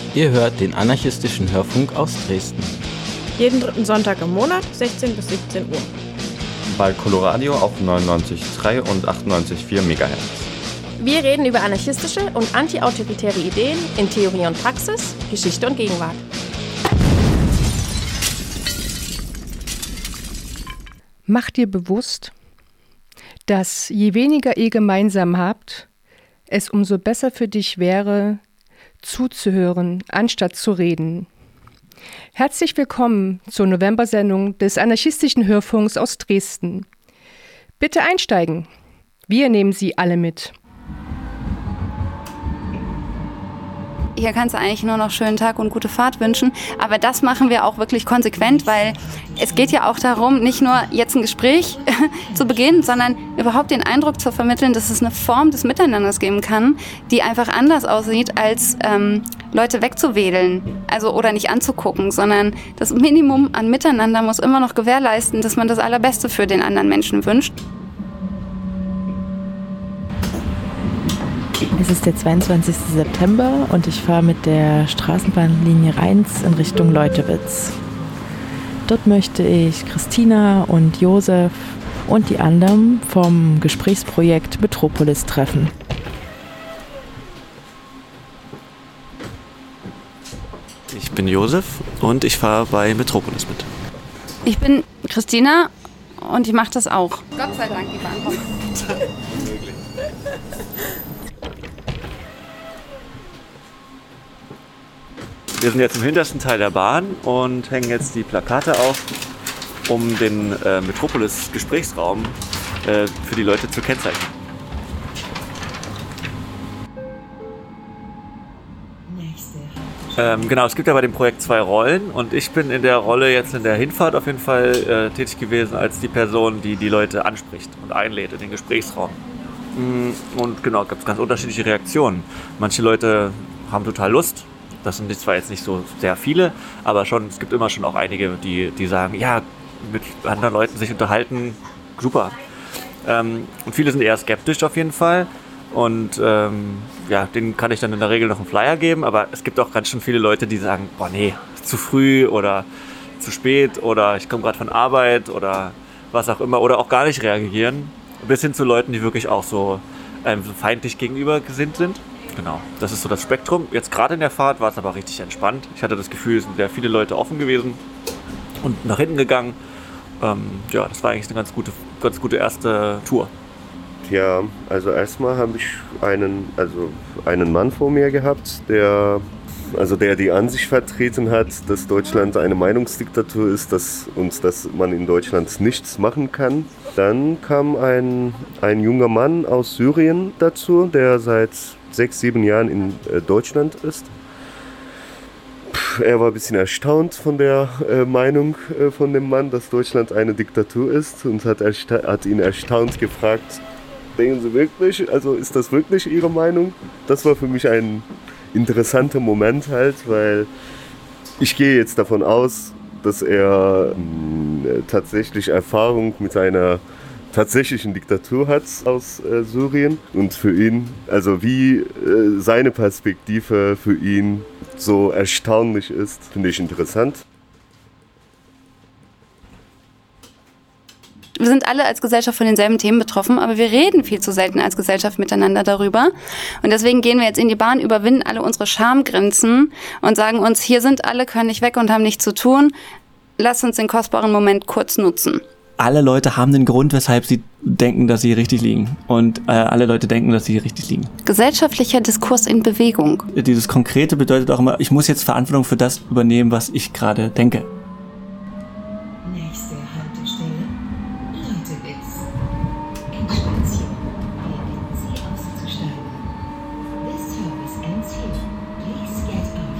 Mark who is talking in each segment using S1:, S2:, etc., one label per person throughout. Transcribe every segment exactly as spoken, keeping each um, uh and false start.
S1: Ihr hört den anarchistischen Hörfunk aus Dresden.
S2: Jeden dritten Sonntag im Monat, sechzehn bis siebzehn Uhr.
S3: Bei Coloradio auf neunundneunzig Komma drei und achtundneunzig Komma vier Megahertz.
S2: Wir reden über anarchistische und antiautoritäre Ideen in Theorie und Praxis, Geschichte und Gegenwart.
S4: Mach dir bewusst, dass je weniger ihr gemeinsam habt, es umso besser für dich wäre, zuzuhören, anstatt zu reden. Herzlich willkommen zur November-Sendung des anarchistischen Hörfunks aus Dresden. Bitte einsteigen. Wir nehmen Sie alle mit.
S5: Hier kannst du eigentlich nur noch schönen Tag und gute Fahrt wünschen. Aber das machen wir auch wirklich konsequent, weil es geht ja auch darum, nicht nur jetzt ein Gespräch zu beginnen, sondern überhaupt den Eindruck zu vermitteln, dass es eine Form des Miteinanders geben kann, die einfach anders aussieht, als ähm, Leute wegzuwedeln, also oder nicht anzugucken, sondern das Minimum an Miteinander muss immer noch gewährleisten, dass man das Allerbeste für den anderen Menschen wünscht.
S6: Es ist der zweiundzwanzigster September und ich fahre mit der Straßenbahnlinie Rheins in Richtung Leutewitz. Dort möchte ich Christina und Josef und die anderen vom Gesprächsprojekt Metropolis treffen.
S7: Ich bin Josef und ich fahre bei Metropolis mit.
S5: Ich bin Christina und ich mache das auch. Gott sei Dank, die Bahn.
S7: Wir sind jetzt im hintersten Teil der Bahn und hängen jetzt die Plakate auf, um den äh, Metropolis-Gesprächsraum äh, für die Leute zu kennzeichnen. Ähm, genau, es gibt ja bei dem Projekt zwei Rollen und ich bin in der Rolle jetzt in der Hinfahrt auf jeden Fall äh, tätig gewesen als die Person, die die Leute anspricht und einlädt in den Gesprächsraum. Und genau, gab es ganz unterschiedliche Reaktionen. Manche Leute haben total Lust. Das sind zwar jetzt nicht so sehr viele, aber schon, es gibt immer schon auch einige, die, die sagen, ja, mit anderen Leuten sich unterhalten, super. Ähm, und viele sind eher skeptisch auf jeden Fall. Und ähm, ja, denen kann ich dann in der Regel noch einen Flyer geben, aber es gibt auch ganz schön viele Leute, die sagen, boah nee, zu früh oder zu spät oder ich komme gerade von Arbeit oder was auch immer oder auch gar nicht reagieren. Bis hin zu Leuten, die wirklich auch so ähm, feindlich gegenüber gesinnt sind. Genau, das ist so das Spektrum. Jetzt gerade in der Fahrt war es aber richtig entspannt. Ich hatte das Gefühl, es sind sehr viele Leute offen gewesen und nach hinten gegangen. Ähm, ja, das war eigentlich eine ganz gute, ganz gute erste Tour.
S8: Ja, also erstmal habe ich einen, also einen Mann vor mir gehabt, der, also der die Ansicht vertreten hat, dass Deutschland eine Meinungsdiktatur ist, dass, und dass man in Deutschland nichts machen kann. Dann kam ein, ein junger Mann aus Syrien dazu, der seit sechs, sieben Jahren in äh, Deutschland ist. Puh, er war ein bisschen erstaunt von der äh, Meinung äh, von dem Mann, dass Deutschland eine Diktatur ist und hat, ersta- hat ihn erstaunt gefragt, denken Sie wirklich, also ist das wirklich Ihre Meinung? Das war für mich ein interessanter Moment halt, weil ich gehe jetzt davon aus, dass er mh, tatsächlich Erfahrung mit einer tatsächlichen Diktatur hat aus äh, Syrien und für ihn, also wie äh, seine Perspektive für ihn so erstaunlich ist, finde ich interessant.
S5: Wir sind alle als Gesellschaft von denselben Themen betroffen, aber wir reden viel zu selten als Gesellschaft miteinander darüber. Und deswegen gehen wir jetzt in die Bahn, überwinden alle unsere Schamgrenzen und sagen uns, hier sind alle, können nicht weg und haben nichts zu tun. Lass uns den kostbaren Moment kurz nutzen.
S9: Alle Leute haben den Grund, weshalb sie denken, dass sie richtig liegen. Und äh, alle Leute denken, dass sie richtig liegen.
S5: Gesellschaftlicher Diskurs in Bewegung.
S9: Dieses Konkrete bedeutet auch immer, ich muss jetzt Verantwortung für das übernehmen, was ich gerade denke.
S10: Nächste Haltestelle, Leutewitz. Endstation. Wir bitten Sie auszusteigen. This service ends here. Please get off.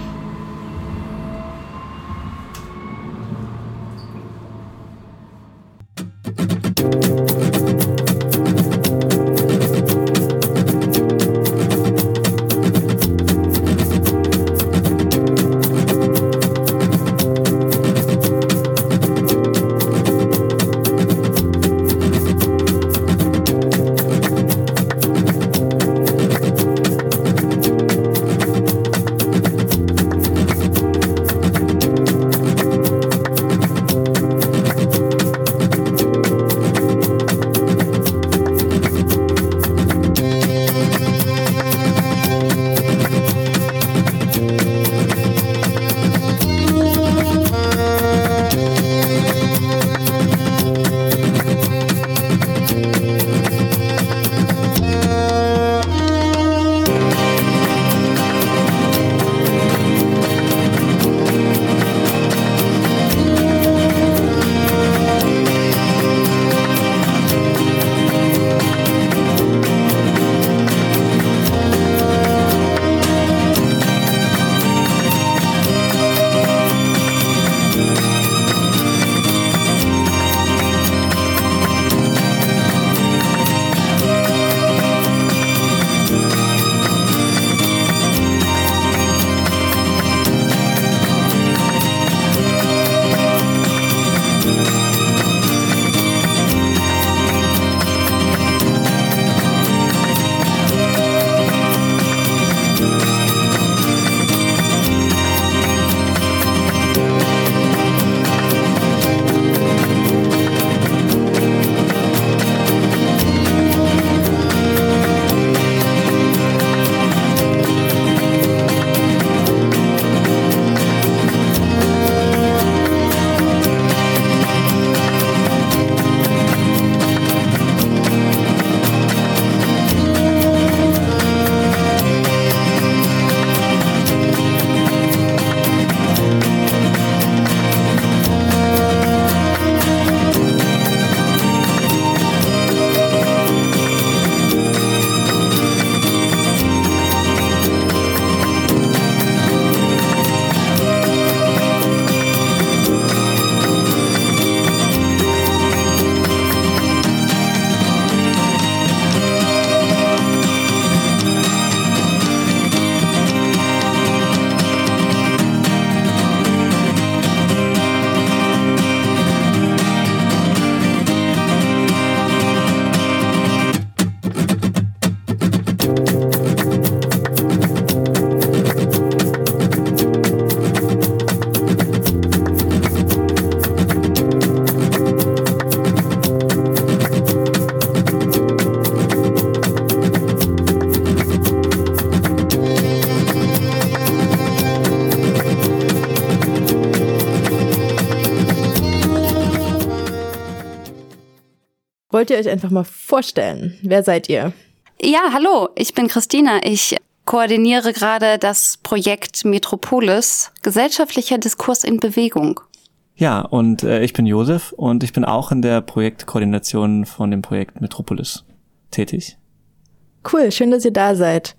S6: wollt ihr euch einfach mal vorstellen? Wer seid ihr?
S5: Ja, hallo, ich bin Christina. Ich koordiniere gerade das Projekt Metropolis, gesellschaftlicher Diskurs in Bewegung.
S9: Ja, und äh, ich bin Josef und ich bin auch in der Projektkoordination von dem Projekt Metropolis tätig.
S6: Cool, schön, dass ihr da seid.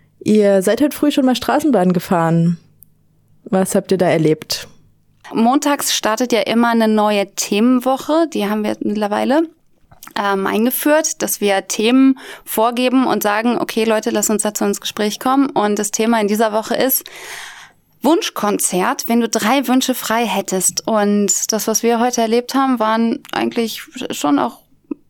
S6: Ihr seid heute früh schon mal Straßenbahn gefahren. Was habt ihr da erlebt?
S5: Montags startet ja immer eine neue Themenwoche, die haben wir mittlerweile ähm, eingeführt, dass wir Themen vorgeben und sagen, okay Leute, lasst uns dazu ins Gespräch kommen. Und das Thema in dieser Woche ist Wunschkonzert, wenn du drei Wünsche frei hättest. Und das, was wir heute erlebt haben, waren eigentlich schon auch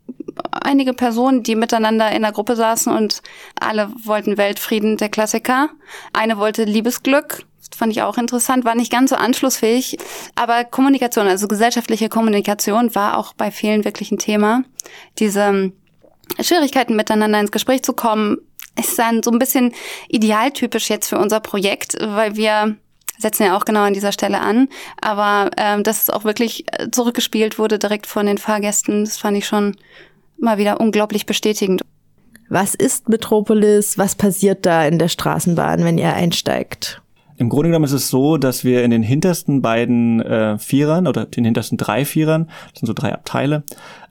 S5: einige Personen, die miteinander in der Gruppe saßen und alle wollten Weltfrieden, der Klassiker. Eine wollte Liebesglück. Fand ich auch interessant, war nicht ganz so anschlussfähig. Aber Kommunikation, also gesellschaftliche Kommunikation, war auch bei vielen wirklich ein Thema. Diese Schwierigkeiten, miteinander ins Gespräch zu kommen, ist dann so ein bisschen idealtypisch jetzt für unser Projekt, weil wir setzen ja auch genau an dieser Stelle an. Aber ähm, dass es auch wirklich zurückgespielt wurde direkt von den Fahrgästen, das fand ich schon mal wieder unglaublich bestätigend.
S6: Was ist Metropolis? Was passiert da in der Straßenbahn, wenn ihr einsteigt?
S9: Im Grunde genommen ist es so, dass wir in den hintersten beiden äh, Vierern oder den hintersten drei Vierern, das sind so drei Abteile,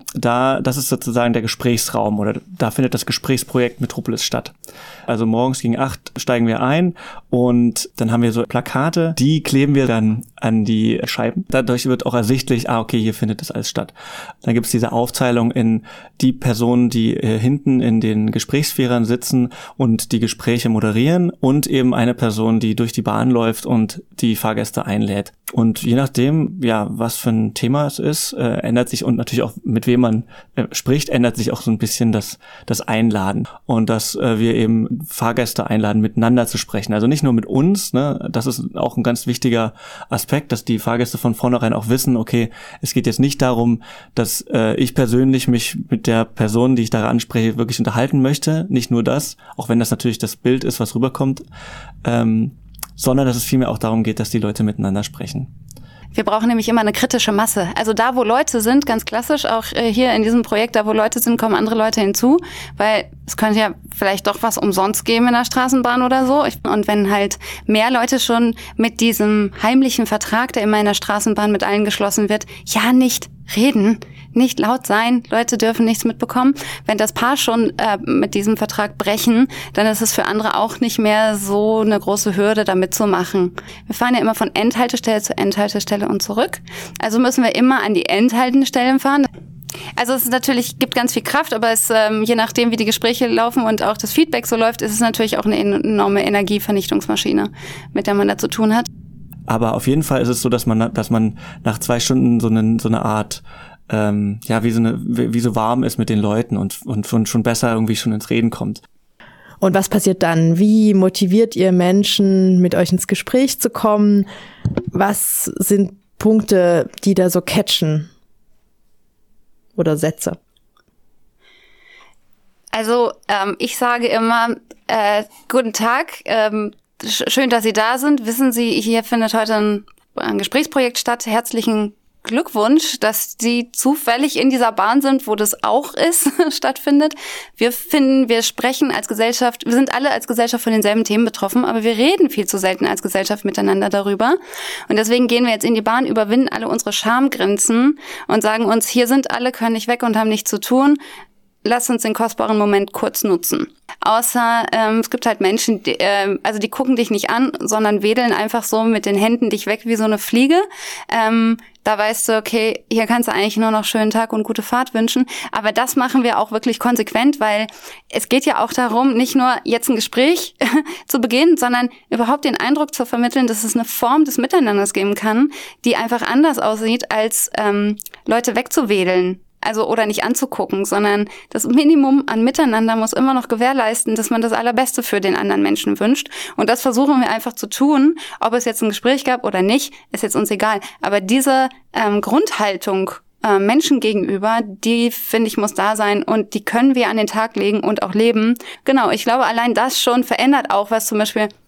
S9: da, das ist sozusagen der Gesprächsraum oder da findet das Gesprächsprojekt Metropolis statt. Also morgens gegen acht steigen wir ein und dann haben wir so Plakate, die kleben wir dann an die Scheiben. Dadurch wird auch ersichtlich, ah okay, hier findet das alles statt. Dann gibt es diese Aufteilung in die Personen, die äh, hinten in den Gesprächsvierern sitzen und die Gespräche moderieren und eben eine Person, die durch die Bahn läuft und die Fahrgäste einlädt. Und je nachdem, ja, was für ein Thema es ist, äh, ändert sich und natürlich auch mit wem man äh, spricht, ändert sich auch so ein bisschen das das Einladen und dass äh, wir eben Fahrgäste einladen, miteinander zu sprechen. Also nicht nur mit uns, ne, das ist auch ein ganz wichtiger Aspekt, dass die Fahrgäste von vornherein auch wissen, okay, es geht jetzt nicht darum, dass äh, ich persönlich mich mit der Person, die ich da anspreche, wirklich unterhalten möchte. Nicht nur das, auch wenn das natürlich das Bild ist, was rüberkommt, ähm, sondern dass es vielmehr auch darum geht, dass die Leute miteinander sprechen.
S5: Wir brauchen nämlich immer eine kritische Masse. Also da, wo Leute sind, ganz klassisch, auch hier in diesem Projekt, da wo Leute sind, kommen andere Leute hinzu, weil es könnte ja vielleicht doch was umsonst geben in der Straßenbahn oder so. Und wenn halt mehr Leute schon mit diesem heimlichen Vertrag, der immer in der Straßenbahn mit allen geschlossen wird, ja nicht reden, nicht laut sein, Leute dürfen nichts mitbekommen. Wenn das Paar schon äh, mit diesem Vertrag brechen, dann ist es für andere auch nicht mehr so eine große Hürde, da mitzumachen. Wir fahren ja immer von Endhaltestelle zu Endhaltestelle und zurück. Also müssen wir immer an die Endhaltestellen fahren. Also es ist natürlich, gibt ganz viel Kraft, aber es, ähm, je nachdem, wie die Gespräche laufen und auch das Feedback so läuft, ist es natürlich auch eine enorme Energievernichtungsmaschine, mit der man da zu tun hat.
S9: Aber auf jeden Fall ist es so, dass man, dass man nach zwei Stunden so eine, so eine Art Ähm, ja, wie so eine, wie so warm ist mit den Leuten und, und, und schon besser irgendwie schon ins Reden kommt.
S6: Und was passiert dann? Wie motiviert ihr Menschen, mit euch ins Gespräch zu kommen? Was sind Punkte, die da so catchen? Oder Sätze?
S5: Also ähm, ich sage immer, äh, guten Tag, ähm, sch- schön, dass Sie da sind. Wissen Sie, hier findet heute ein, ein Gesprächsprojekt statt. Herzlichen Glückwunsch, dass Sie zufällig in dieser Bahn sind, wo das auch ist, stattfindet. Wir finden, wir sprechen als Gesellschaft, wir sind alle als Gesellschaft von denselben Themen betroffen, aber wir reden viel zu selten als Gesellschaft miteinander darüber. Und deswegen gehen wir jetzt in die Bahn, überwinden alle unsere Schamgrenzen und sagen uns, hier sind alle, können nicht weg und haben nichts zu tun. Lass uns den kostbaren Moment kurz nutzen. Außer ähm, es gibt halt Menschen, die, äh, also die gucken dich nicht an, sondern wedeln einfach so mit den Händen dich weg wie so eine Fliege. Ähm, da weißt du, okay, hier kannst du eigentlich nur noch schönen Tag und gute Fahrt wünschen. Aber das machen wir auch wirklich konsequent, weil es geht ja auch darum, nicht nur jetzt ein Gespräch zu beginnen, sondern überhaupt den Eindruck zu vermitteln, dass es eine Form des Miteinanders geben kann, die einfach anders aussieht, als ähm, Leute wegzuwedeln. Also oder nicht anzugucken, sondern das Minimum an Miteinander muss immer noch gewährleisten, dass man das Allerbeste für den anderen Menschen wünscht. Und das versuchen wir einfach zu tun. Ob es jetzt ein Gespräch gab oder nicht, ist jetzt uns egal. Aber diese ähm, Grundhaltung äh, Menschen gegenüber, die, finde ich, muss da sein und die können wir an den Tag legen und auch leben. Genau, ich glaube, allein das schon verändert auch, was zum Beispiel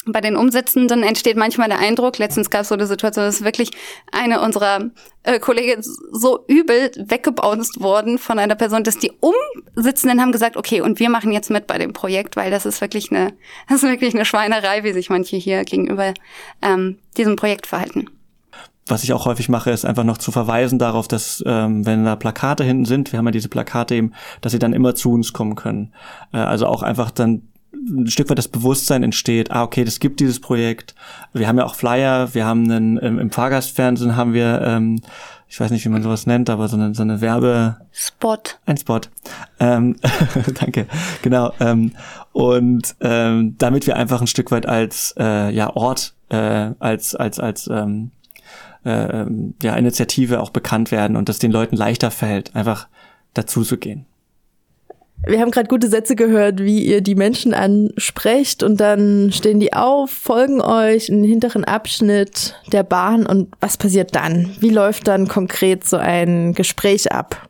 S5: Bei den Umsetzenden entsteht manchmal der Eindruck, letztens gab es so eine Situation, dass wirklich eine unserer äh, Kolleginnen so übel weggebounced worden von einer Person, dass die Umsitzenden haben gesagt, okay, und wir machen jetzt mit bei dem Projekt, weil das ist wirklich eine, das ist wirklich eine Schweinerei, wie sich manche hier gegenüber ähm, diesem Projekt verhalten.
S9: Was ich auch häufig mache, ist einfach noch zu verweisen darauf, dass ähm, wenn da Plakate hinten sind, wir haben ja diese Plakate eben, dass sie dann immer zu uns kommen können. Äh, also auch einfach dann ein Stück weit das Bewusstsein entsteht, ah, okay, das gibt dieses Projekt. Wir haben ja auch Flyer, wir haben einen, im, im Fahrgastfernsehen haben wir, ähm, ich weiß nicht, wie man sowas nennt, aber so eine, so eine Werbe...
S5: Spot.
S9: Ein Spot. Ähm, danke, genau. Ähm, und ähm, damit wir einfach ein Stück weit als äh, ja Ort, äh, als als als ähm, äh, ja Initiative auch bekannt werden und dass den Leuten leichter fällt, einfach dazu zu gehen.
S11: Wir haben gerade gute Sätze gehört, wie ihr die Menschen ansprecht und dann stehen die auf, folgen euch in den hinteren Abschnitt der Bahn und was passiert dann? Wie läuft dann konkret so ein Gespräch ab?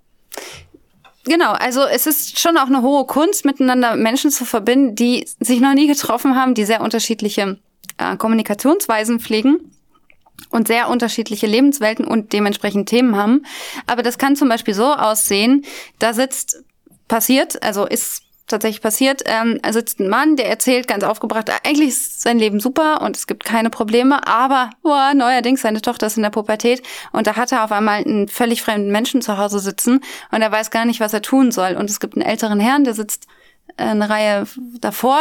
S5: Genau, also es ist schon auch eine hohe Kunst, miteinander Menschen zu verbinden, die sich noch nie getroffen haben, die sehr unterschiedliche äh, Kommunikationsweisen pflegen und sehr unterschiedliche Lebenswelten und dementsprechend Themen haben. Aber das kann zum Beispiel so aussehen, da sitzt passiert, also ist tatsächlich passiert, ähm, also sitzt ein Mann, der erzählt ganz aufgebracht, eigentlich ist sein Leben super und es gibt keine Probleme, aber boah, neuerdings seine Tochter ist in der Pubertät und da hat er auf einmal einen völlig fremden Menschen zu Hause sitzen und er weiß gar nicht, was er tun soll. Und es gibt einen älteren Herrn, der sitzt äh, eine Reihe davor,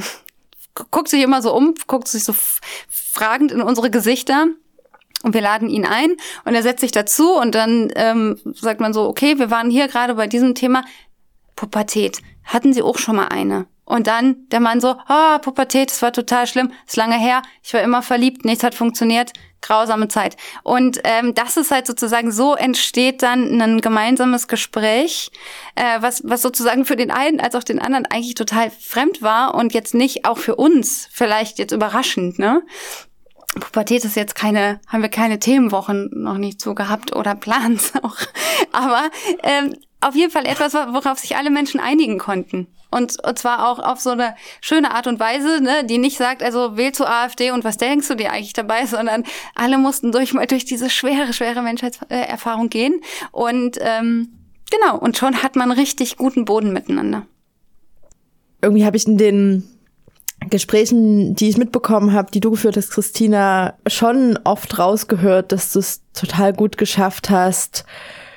S5: guckt sich immer so um, guckt sich so f- fragend in unsere Gesichter. Und wir laden ihn ein und er setzt sich dazu und dann ähm, sagt man so, okay, wir waren hier gerade bei diesem Thema Pubertät. Hatten Sie auch schon mal eine? Und dann der Mann so, ah, oh, Pubertät, das war total schlimm, ist lange her, ich war immer verliebt, nichts hat funktioniert, grausame Zeit. Und ähm, das ist halt sozusagen, so entsteht dann ein gemeinsames Gespräch, äh, was was sozusagen für den einen als auch den anderen eigentlich total fremd war und jetzt nicht auch für uns vielleicht jetzt überraschend, ne? Pubertät ist jetzt keine, haben wir keine Themenwochen noch nicht so gehabt oder Plans auch. Aber ähm, auf jeden Fall etwas, worauf sich alle Menschen einigen konnten. Und, und zwar auch auf so eine schöne Art und Weise, ne, die nicht sagt, also wähl zur AfD und was denkst du dir eigentlich dabei, sondern alle mussten durch mal durch diese schwere, schwere Menschheitserfahrung gehen. Und ähm, genau, und schon hat man richtig guten Boden miteinander.
S11: Irgendwie habe ich in den Gesprächen, die ich mitbekommen habe, die du geführt hast, Christina, schon oft rausgehört, dass du es total gut geschafft hast,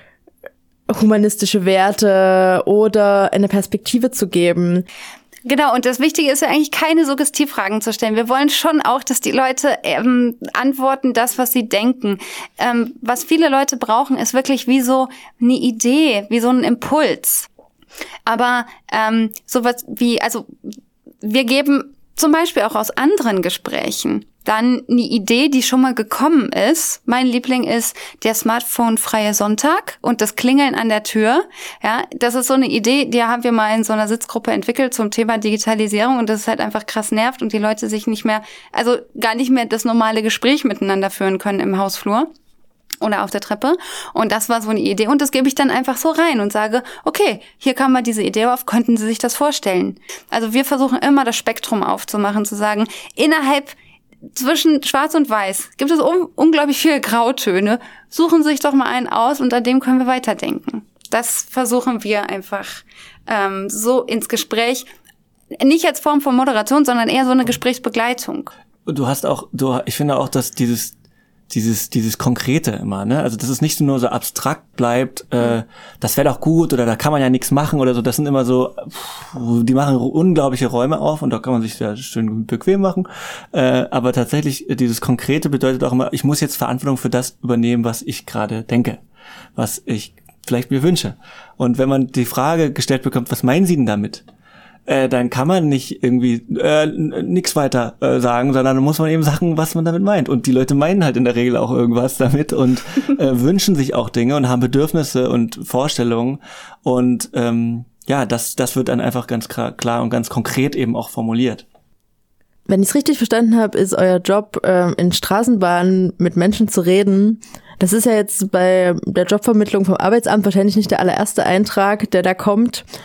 S11: humanistische Werte oder eine Perspektive zu geben.
S5: Genau, und das Wichtige ist ja eigentlich, keine Suggestivfragen zu stellen. Wir wollen schon auch, dass die Leute ähm, antworten, das, was sie denken. Ähm, was viele Leute brauchen, ist wirklich wie so eine Idee, wie so ein Impuls. Aber ähm, sowas wie, also wir geben zum Beispiel auch aus anderen Gesprächen dann eine Idee, die schon mal gekommen ist. Mein Liebling ist der Smartphone-freie Sonntag und das Klingeln an der Tür. Ja, das ist so eine Idee, die haben wir mal in so einer Sitzgruppe entwickelt zum Thema Digitalisierung und das ist halt einfach krass nervt und die Leute sich nicht mehr, also gar nicht mehr das normale Gespräch miteinander führen können im Hausflur oder auf der Treppe. Und das war so eine Idee. Und das gebe ich dann einfach so rein und sage, okay, hier kam mal diese Idee auf, könnten Sie sich das vorstellen? Also wir versuchen immer das Spektrum aufzumachen, zu sagen, innerhalb zwischen Schwarz und Weiß gibt es un- unglaublich viele Grautöne. Suchen Sie sich doch mal einen aus und an dem können wir weiterdenken. Das versuchen wir einfach ähm, so ins Gespräch, nicht als Form von Moderation, sondern eher so eine Gesprächsbegleitung.
S9: Du hast auch, du, ich finde auch, dass dieses dieses dieses Konkrete immer, ne? Also dass es nicht nur so abstrakt bleibt, äh, das wäre doch gut oder da kann man ja nichts machen oder so. Das sind immer so, pff, die machen unglaubliche Räume auf und da kann man sich sehr schön bequem machen. Äh, aber tatsächlich dieses Konkrete bedeutet auch immer, ich muss jetzt Verantwortung für das übernehmen, was ich gerade denke, was ich vielleicht mir wünsche. Und wenn man die Frage gestellt bekommt, was meinen Sie denn damit? Äh, dann kann man nicht irgendwie äh, nichts weiter äh, sagen, sondern dann muss man eben sagen, was man damit meint. Und die Leute meinen halt in der Regel auch irgendwas damit und äh, wünschen sich auch Dinge und haben Bedürfnisse und Vorstellungen. Und ähm, ja, das das wird dann einfach ganz klar und ganz konkret eben auch formuliert.
S11: Wenn ich es richtig verstanden habe, ist euer Job, ähm, in Straßenbahnen mit Menschen zu reden. Das ist ja jetzt bei der Jobvermittlung vom Arbeitsamt wahrscheinlich nicht der allererste Eintrag, der da kommt.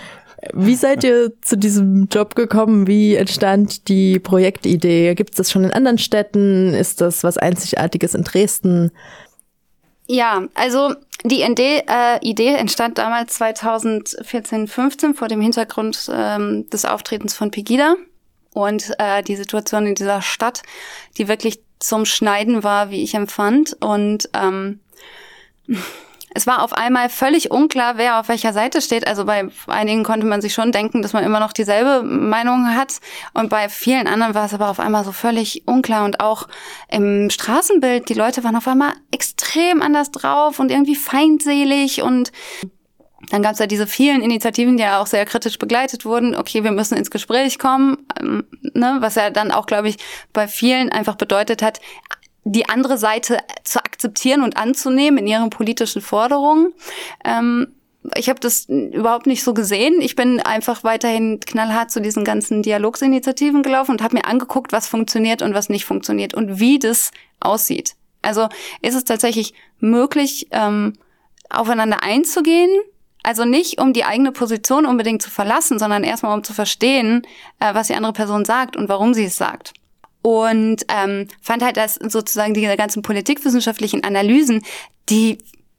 S11: Wie seid ihr zu diesem Job gekommen? Wie entstand die Projektidee? Gibt es das schon in anderen Städten? Ist das was Einzigartiges in Dresden?
S5: Ja, also die Idee, äh, Idee entstand damals zweitausendvierzehn, fünfzehn vor dem Hintergrund ähm, des Auftretens von Pegida und äh, die Situation in dieser Stadt, die wirklich zum Schneiden war, wie ich empfand. Und ähm, es war auf einmal völlig unklar, wer auf welcher Seite steht. Also bei einigen konnte man sich schon denken, dass man immer noch dieselbe Meinung hat. Und bei vielen anderen war es aber auf einmal so völlig unklar. Und auch im Straßenbild, die Leute waren auf einmal extrem anders drauf und irgendwie feindselig. Und dann gab es ja diese vielen Initiativen, die ja auch sehr kritisch begleitet wurden. Okay, wir müssen ins Gespräch kommen, ähm, ne? Was ja dann auch, glaube ich, bei vielen einfach bedeutet hat, die andere Seite zu akzeptieren und anzunehmen in ihren politischen Forderungen. Ähm, ich habe das überhaupt nicht so gesehen. Ich bin einfach weiterhin knallhart zu diesen ganzen Dialogsinitiativen gelaufen und habe mir angeguckt, was funktioniert und was nicht funktioniert und wie das aussieht. Also ist es tatsächlich möglich, ähm, aufeinander einzugehen? Also nicht, um die eigene Position unbedingt zu verlassen, sondern erstmal, um zu verstehen, äh, was die andere Person sagt und warum sie es sagt. Und ähm, fand halt, dass sozusagen diese ganzen politikwissenschaftlichen Analysen, die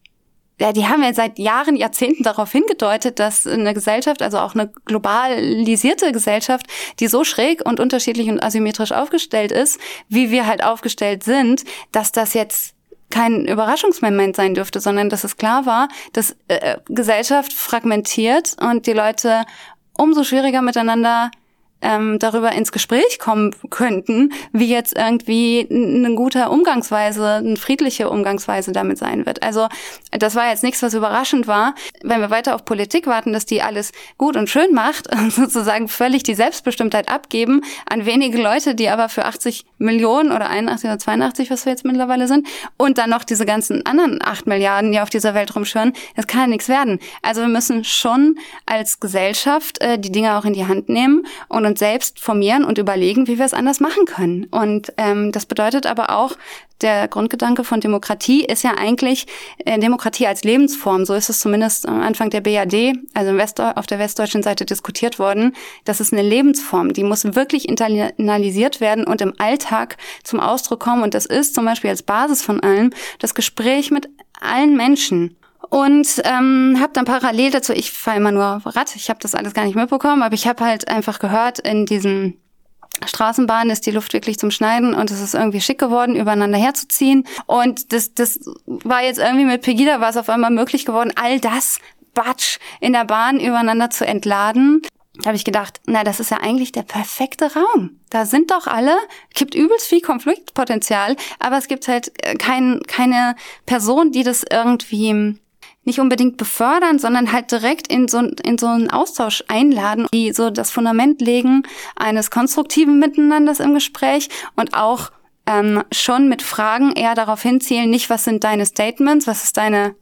S5: ja, die haben ja seit Jahren, Jahrzehnten darauf hingedeutet, dass eine Gesellschaft, also auch eine globalisierte Gesellschaft, die so schräg und unterschiedlich und asymmetrisch aufgestellt ist, wie wir halt aufgestellt sind, dass das jetzt kein Überraschungsmoment sein dürfte, sondern dass es klar war, dass äh, Gesellschaft fragmentiert und die Leute umso schwieriger miteinander ähm, darüber ins Gespräch kommen könnten, wie jetzt irgendwie eine gute Umgangsweise, eine friedliche Umgangsweise damit sein wird. Also das war jetzt nichts, was überraschend war. Wenn wir weiter auf Politik warten, dass die alles gut und schön macht und sozusagen völlig die Selbstbestimmtheit abgeben an wenige Leute, die aber für achtzig Millionen oder einundachtzig oder zweiundachtzig, was wir jetzt mittlerweile sind, und dann noch diese ganzen anderen acht Milliarden, die auf dieser Welt rumschwirren, das kann ja nichts werden. Also wir müssen schon als Gesellschaft äh, die Dinge auch in die Hand nehmen und uns selbst formieren und überlegen, wie wir es anders machen können. Und ähm, das bedeutet aber auch, der Grundgedanke von Demokratie ist ja eigentlich äh, Demokratie als Lebensform. So ist es zumindest am Anfang der B R D, also im Westdeu- auf der westdeutschen Seite diskutiert worden. Das ist eine Lebensform, die muss wirklich internalisiert werden und im Alltag zum Ausdruck kommen. Und das ist zum Beispiel als Basis von allem das Gespräch mit allen Menschen. Und ähm, habe dann parallel dazu, ich fahre immer nur Rad, ich habe das alles gar nicht mitbekommen, aber ich habe halt einfach gehört, in diesen Straßenbahnen ist die Luft wirklich zum Schneiden und es ist irgendwie schick geworden, übereinander herzuziehen. Und das das war jetzt irgendwie mit Pegida, war es auf einmal möglich geworden, all das Batsch in der Bahn übereinander zu entladen. Da habe ich gedacht, na, das ist ja eigentlich der perfekte Raum. Da sind doch alle, gibt übelst viel Konfliktpotenzial, aber es gibt halt kein, keine Person, die das irgendwie nicht unbedingt befördern, sondern halt direkt in so, in so einen Austausch einladen, die so das Fundament legen eines konstruktiven Miteinanders im Gespräch und auch ähm, schon mit Fragen eher darauf hinzielen, nicht was sind deine Statements, was ist deine,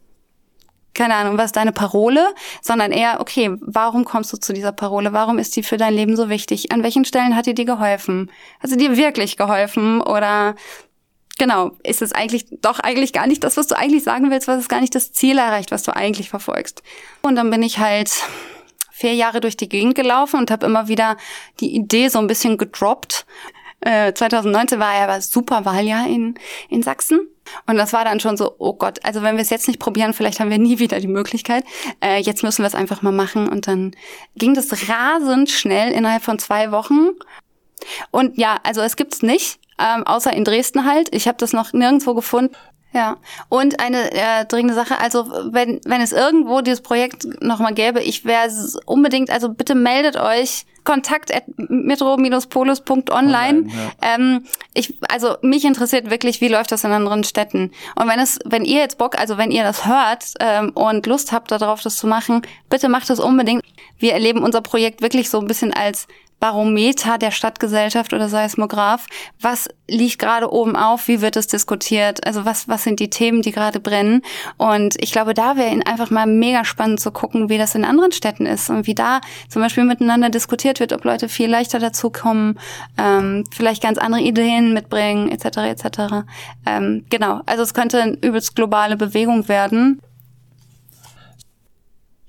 S5: keine Ahnung, was ist deine Parole, sondern eher, okay, warum kommst du zu dieser Parole? Warum ist die für dein Leben so wichtig? An welchen Stellen hat die dir geholfen? Hat sie dir wirklich geholfen oder genau, ist es eigentlich doch eigentlich gar nicht das, was du eigentlich sagen willst, was ist gar nicht das Ziel erreicht, was du eigentlich verfolgst. Und dann bin ich halt vier Jahre durch die Gegend gelaufen und habe immer wieder die Idee so ein bisschen gedroppt. Äh, zweitausendneunzehn war ja aber super Wahljahr in, in Sachsen. Und das war dann schon so, oh Gott, also wenn wir es jetzt nicht probieren, vielleicht haben wir nie wieder die Möglichkeit. Äh, jetzt müssen wir es einfach mal machen. Und dann ging das rasend schnell innerhalb von zwei Wochen. Und ja, also es gibt's nicht. Ähm, außer in Dresden halt. Ich habe das noch nirgendwo gefunden. Ja. Und eine äh, dringende Sache, also wenn wenn es irgendwo dieses Projekt nochmal gäbe, ich wäre unbedingt, also bitte meldet euch, kontakt at metro Bindestrich polis Punkt online. Ja. Ähm, ich, also mich interessiert wirklich, wie läuft das in anderen Städten. Und wenn es, wenn ihr jetzt Bock, also wenn ihr das hört ähm, und Lust habt darauf, das zu machen, bitte macht das unbedingt. Wir erleben unser Projekt wirklich so ein bisschen als Barometer der Stadtgesellschaft oder Seismograph. Was liegt gerade oben auf? Wie wird es diskutiert? Also was was sind die Themen, die gerade brennen? Und ich glaube, da wäre einfach mal mega spannend zu gucken, wie das in anderen Städten ist und wie da zum Beispiel miteinander diskutiert wird, ob Leute viel leichter dazu kommen, ähm, vielleicht ganz andere Ideen mitbringen, et cetera et cetera. Ähm, genau, also es könnte eine übelst globale Bewegung werden.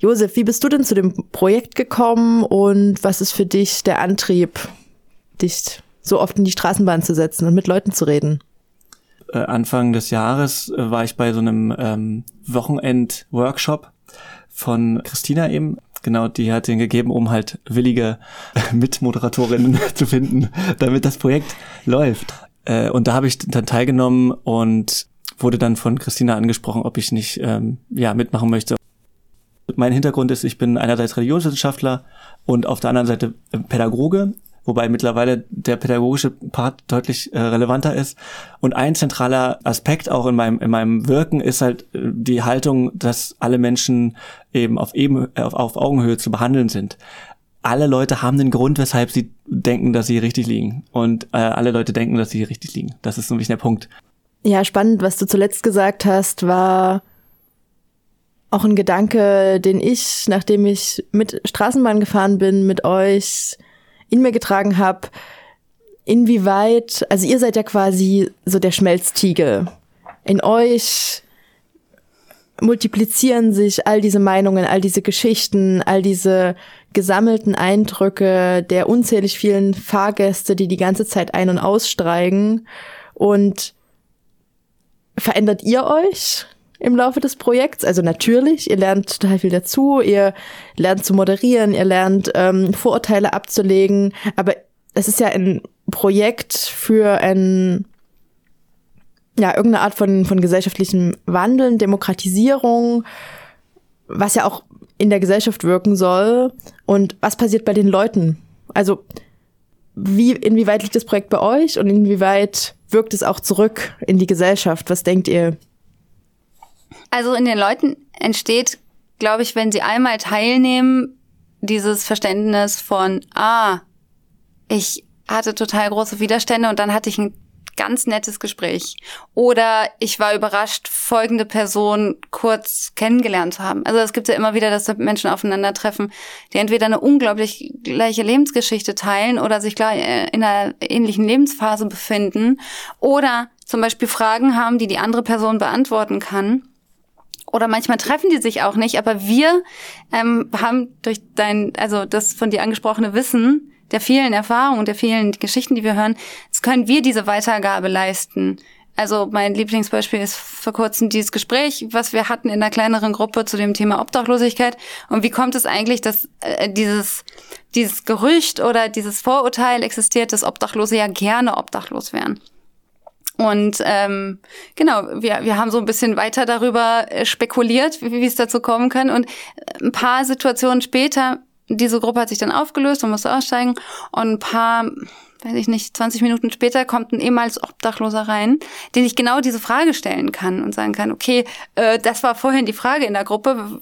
S11: Josef, wie bist du denn zu dem Projekt gekommen und was ist für dich der Antrieb, dich so oft in die Straßenbahn zu setzen und mit Leuten zu reden?
S9: Äh, Anfang des Jahres äh, war ich bei so einem ähm, Wochenend-Workshop von Christina eben. Genau, die hat den gegeben, um halt willige Mitmoderatorinnen zu finden, damit das Projekt läuft. Äh, und da habe ich dann teilgenommen und wurde dann von Christina angesprochen, ob ich nicht ähm, ja mitmachen möchte. Mein Hintergrund ist, ich bin einerseits Religionswissenschaftler und auf der anderen Seite Pädagoge, wobei mittlerweile der pädagogische Part deutlich äh, relevanter ist. Und ein zentraler Aspekt auch in meinem in meinem Wirken ist halt äh, die Haltung, dass alle Menschen eben auf, eben, auf, auf Augenhöhe zu behandeln sind. Alle Leute haben den Grund, weshalb sie denken, dass sie richtig liegen. Und äh, alle Leute denken, dass sie richtig liegen. Das ist so ein bisschen der Punkt.
S11: Ja, spannend, was du zuletzt gesagt hast, war auch ein Gedanke, den ich, nachdem ich mit Straßenbahn gefahren bin, mit euch in mir getragen habe, inwieweit, also ihr seid ja quasi so der Schmelztiegel. In euch multiplizieren sich all diese Meinungen, all diese Geschichten, all diese gesammelten Eindrücke der unzählig vielen Fahrgäste, die die ganze Zeit ein- und aussteigen. Und verändert ihr euch im Laufe des Projekts? Also natürlich, ihr lernt total viel dazu, ihr lernt zu moderieren, ihr lernt ähm, Vorurteile abzulegen, aber es ist ja ein Projekt für ein, ja, irgendeine Art von, von gesellschaftlichem Wandeln, Demokratisierung, was ja auch in der Gesellschaft wirken soll. Und was passiert bei den Leuten? Also wie, inwieweit liegt das Projekt bei euch und inwieweit wirkt es auch zurück in die Gesellschaft? Was denkt ihr?
S5: Also in den Leuten entsteht, glaube ich, wenn sie einmal teilnehmen, dieses Verständnis von, ah, ich hatte total große Widerstände und dann hatte ich ein ganz nettes Gespräch. Oder ich war überrascht, folgende Person kurz kennengelernt zu haben. Also es gibt ja immer wieder, dass Menschen aufeinandertreffen, die entweder eine unglaublich gleiche Lebensgeschichte teilen oder sich gleich in einer ähnlichen Lebensphase befinden oder zum Beispiel Fragen haben, die die andere Person beantworten kann. Oder manchmal treffen die sich auch nicht, aber wir ähm, haben durch dein, also das von dir angesprochene Wissen der vielen Erfahrungen, der vielen Geschichten, die wir hören, das können wir diese Weitergabe leisten. Also mein Lieblingsbeispiel ist vor kurzem dieses Gespräch, was wir hatten in einer kleineren Gruppe zu dem Thema Obdachlosigkeit. Und wie kommt es eigentlich, dass äh, dieses dieses Gerücht oder dieses Vorurteil existiert, dass Obdachlose ja gerne obdachlos wären? Und ähm, genau, wir wir haben so ein bisschen weiter darüber spekuliert, wie, wie es dazu kommen kann. Und ein paar Situationen später, diese Gruppe hat sich dann aufgelöst und musste aussteigen. Und ein paar, weiß ich nicht, zwanzig Minuten später kommt ein ehemals Obdachloser rein, den ich genau diese Frage stellen kann und sagen kann, okay, äh, das war vorhin die Frage in der Gruppe,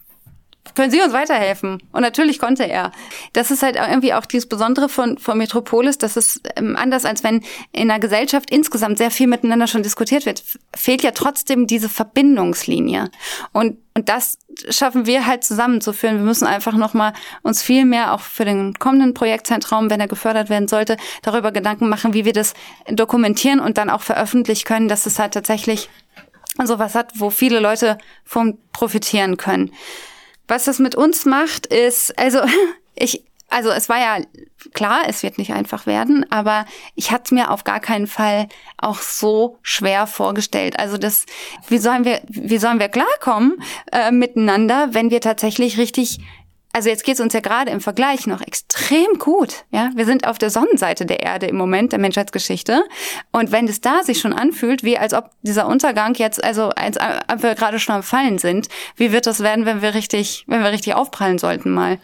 S5: können Sie uns weiterhelfen? Und natürlich konnte er. Das ist halt irgendwie auch dieses Besondere von, von Metropolis, dass es ähm, anders als wenn in einer Gesellschaft insgesamt sehr viel miteinander schon diskutiert wird, fehlt ja trotzdem diese Verbindungslinie. Und, und das schaffen wir halt zusammenzuführen. Wir müssen einfach nochmal uns viel mehr auch für den kommenden Projektzeitraum, wenn er gefördert werden sollte, darüber Gedanken machen, wie wir das dokumentieren und dann auch veröffentlichen können, dass es halt tatsächlich sowas hat, wo viele Leute von profitieren können. Was das mit uns macht, ist, also ich, also es war ja klar, es wird nicht einfach werden, aber ich hatte es mir auf gar keinen Fall auch so schwer vorgestellt. Also das, wie sollen wir, wie sollen wir klarkommen äh, miteinander, wenn wir tatsächlich richtig, also jetzt geht es uns ja gerade im Vergleich noch extrem gut, ja. Wir sind auf der Sonnenseite der Erde im Moment, der Menschheitsgeschichte. Und wenn es da sich schon anfühlt, wie als ob dieser Untergang jetzt, also als ob wir gerade schon am Fallen sind, wie wird das werden, wenn wir richtig, wenn wir richtig aufprallen sollten mal?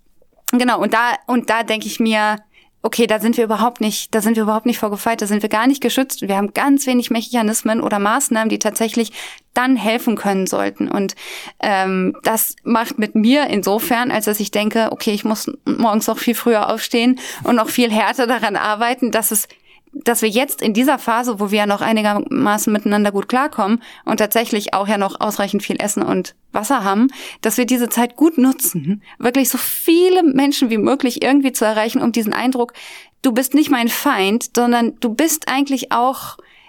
S5: Genau, und da, und da denke ich mir, okay, da sind wir überhaupt nicht, da sind wir überhaupt nicht vorgefeit, da sind wir gar nicht geschützt. Wir haben ganz wenig Mechanismen oder Maßnahmen, die tatsächlich dann helfen können sollten. Und ähm, das macht mit mir insofern, als dass ich denke, okay, ich muss morgens noch viel früher aufstehen und noch viel härter daran arbeiten, dass es dass wir jetzt in dieser Phase, wo wir ja noch einigermaßen miteinander gut klarkommen und tatsächlich auch ja noch ausreichend viel Essen und Wasser haben, dass wir diese Zeit gut nutzen, wirklich so viele Menschen wie möglich irgendwie zu erreichen, um diesen Eindruck, du bist nicht mein Feind, sondern du bist eigentlich auch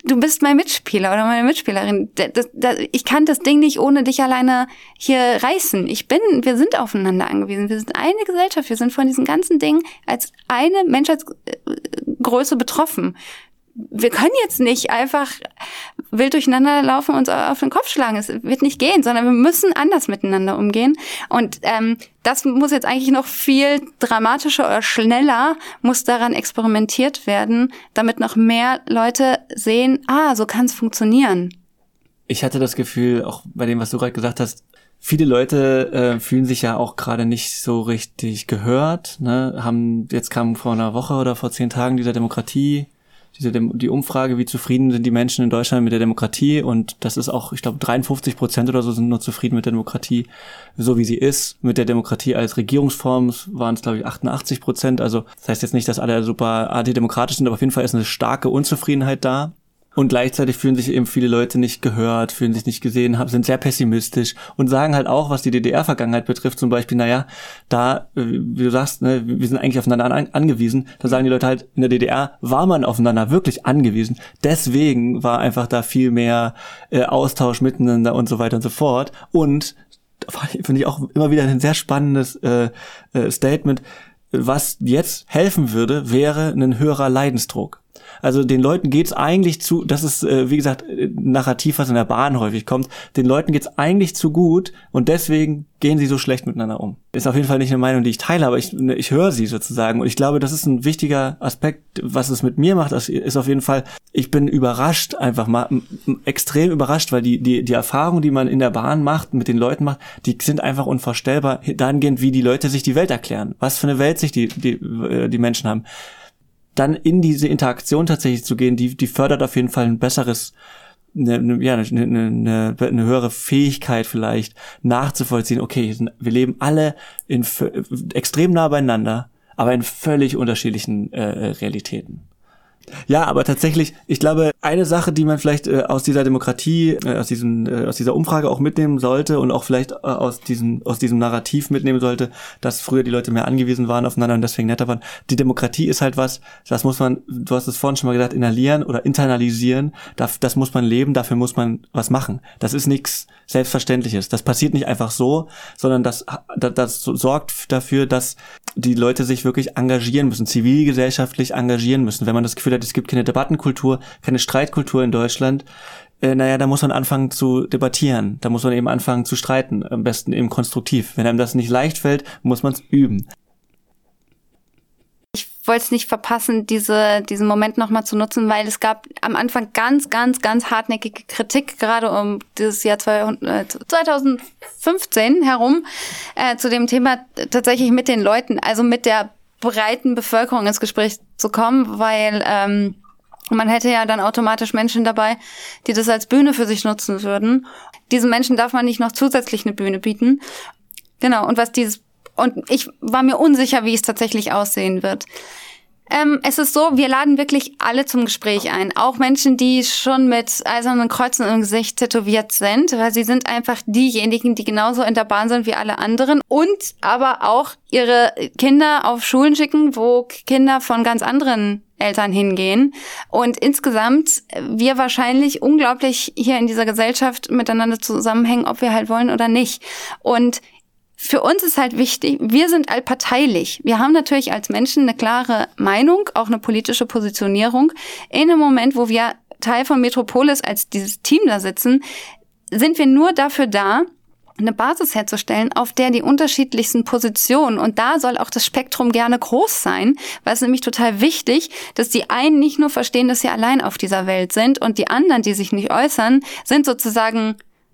S5: du bist mein Mitspieler oder meine Mitspielerin. Das, das, ich kann das Ding nicht ohne dich alleine hier reißen. Ich bin, wir sind aufeinander angewiesen. Wir sind eine Gesellschaft. Wir sind von diesen ganzen Dingen als eine Menschheitsgröße betroffen. Wir können jetzt nicht einfach wild durcheinander laufen und uns auf den Kopf schlagen. Es wird nicht gehen, sondern wir müssen anders miteinander umgehen. Und ähm, das muss jetzt eigentlich noch viel dramatischer oder schneller, muss daran experimentiert werden, damit noch mehr Leute sehen, ah, so kann es funktionieren.
S9: Ich hatte das Gefühl, auch bei dem, was du gerade gesagt hast, viele Leute äh, fühlen sich ja auch gerade nicht so richtig gehört. Ne? Haben jetzt kam vor einer Woche oder vor zehn Tagen dieser Demokratie Diese Dem- die Umfrage, wie zufrieden sind die Menschen in Deutschland mit der Demokratie, und das ist auch, ich glaube, dreiundfünfzig Prozent oder so sind nur zufrieden mit der Demokratie, so wie sie ist. Mit der Demokratie als Regierungsform waren es, glaube ich, achtundachtzig Prozent. Also das heißt jetzt nicht, dass alle super antidemokratisch sind, aber auf jeden Fall ist eine starke Unzufriedenheit da. Und gleichzeitig fühlen sich eben viele Leute nicht gehört, fühlen sich nicht gesehen, sind sehr pessimistisch und sagen halt auch, was die D D R-Vergangenheit betrifft, zum Beispiel, naja, da, wie du sagst, ne, wir sind eigentlich aufeinander an, angewiesen. Da sagen die Leute halt, in der D D R war man aufeinander wirklich angewiesen. Deswegen war einfach da viel mehr äh, Austausch miteinander und so weiter und so fort. Und finde ich auch immer wieder ein sehr spannendes äh, äh, Statement. Was jetzt helfen würde, wäre ein höherer Leidensdruck. Also den Leuten geht's eigentlich zu, das ist, äh, wie gesagt, Narrativ, was in der Bahn häufig kommt, den Leuten geht's eigentlich zu gut und deswegen gehen sie so schlecht miteinander um. Ist auf jeden Fall nicht eine Meinung, die ich teile, aber ich, ich höre sie sozusagen. Und ich glaube, das ist ein wichtiger Aspekt, was es mit mir macht, das ist auf jeden Fall, ich bin überrascht, einfach mal extrem überrascht, weil die, die, die Erfahrungen, die man in der Bahn macht, mit den Leuten macht, die sind einfach unvorstellbar, dahingehend, wie die Leute sich die Welt erklären. Was für eine Welt sich die, die, die Menschen haben. Dann in diese Interaktion tatsächlich zu gehen, die, die fördert auf jeden Fall ein besseres, eine, eine, ja, eine, eine, eine höhere Fähigkeit vielleicht nachzuvollziehen. Okay, wir leben alle in extrem nah beieinander, aber in völlig unterschiedlichen äh, Realitäten. Ja, aber tatsächlich, ich glaube, eine Sache, die man vielleicht äh, aus dieser Demokratie, äh, aus diesem, äh, aus dieser Umfrage auch mitnehmen sollte und auch vielleicht äh, aus diesem, aus diesem Narrativ mitnehmen sollte, dass früher die Leute mehr angewiesen waren aufeinander und deswegen netter waren. Die Demokratie ist halt was, das muss man, du hast es vorhin schon mal gesagt, inhalieren oder internalisieren. Das, das muss man leben, dafür muss man was machen. Das ist nichts Selbstverständliches. Das passiert nicht einfach so, sondern das, das, das sorgt dafür, dass die Leute sich wirklich engagieren müssen, zivilgesellschaftlich engagieren müssen. Wenn man das Gefühl hat, es gibt keine Debattenkultur, keine Streitkultur in Deutschland, äh, naja, da muss man anfangen zu debattieren. Da muss man eben anfangen zu streiten, am besten eben konstruktiv. Wenn einem das nicht leicht fällt, muss man es üben.
S5: Ich wollte es nicht verpassen, diese, diesen Moment nochmal zu nutzen, weil es gab am Anfang ganz, ganz, ganz hartnäckige Kritik, gerade um dieses Jahr zwanzig fünfzehn herum, äh, zu dem Thema tatsächlich mit den Leuten, also mit der breiten Bevölkerung ins Gespräch zu kommen, weil ähm, man hätte ja dann automatisch Menschen dabei, die das als Bühne für sich nutzen würden. Diesen Menschen darf man nicht noch zusätzlich eine Bühne bieten. Genau, und was dieses Und ich war mir unsicher, wie es tatsächlich aussehen wird. Ähm, es ist so, wir laden wirklich alle zum Gespräch ein. Auch Menschen, die schon mit eisernen Kreuzen im Gesicht tätowiert sind, weil sie sind einfach diejenigen, die genauso in der Bahn sind wie alle anderen. Und aber auch ihre Kinder auf Schulen schicken, wo Kinder von ganz anderen Eltern hingehen. Und insgesamt wir wahrscheinlich unglaublich hier in dieser Gesellschaft miteinander zusammenhängen, ob wir halt wollen oder nicht. Und für uns ist halt wichtig, wir sind allparteilich. Wir haben natürlich als Menschen eine klare Meinung, auch eine politische Positionierung. In dem Moment, wo wir Teil von Metropolis als dieses Team da sitzen, sind wir nur dafür da, eine Basis herzustellen, auf der die unterschiedlichsten Positionen, und da soll auch das Spektrum gerne groß sein, weil es nämlich total wichtig, dass die einen nicht nur verstehen, dass sie allein auf dieser Welt sind und die anderen, die sich nicht äußern, sind sozusagen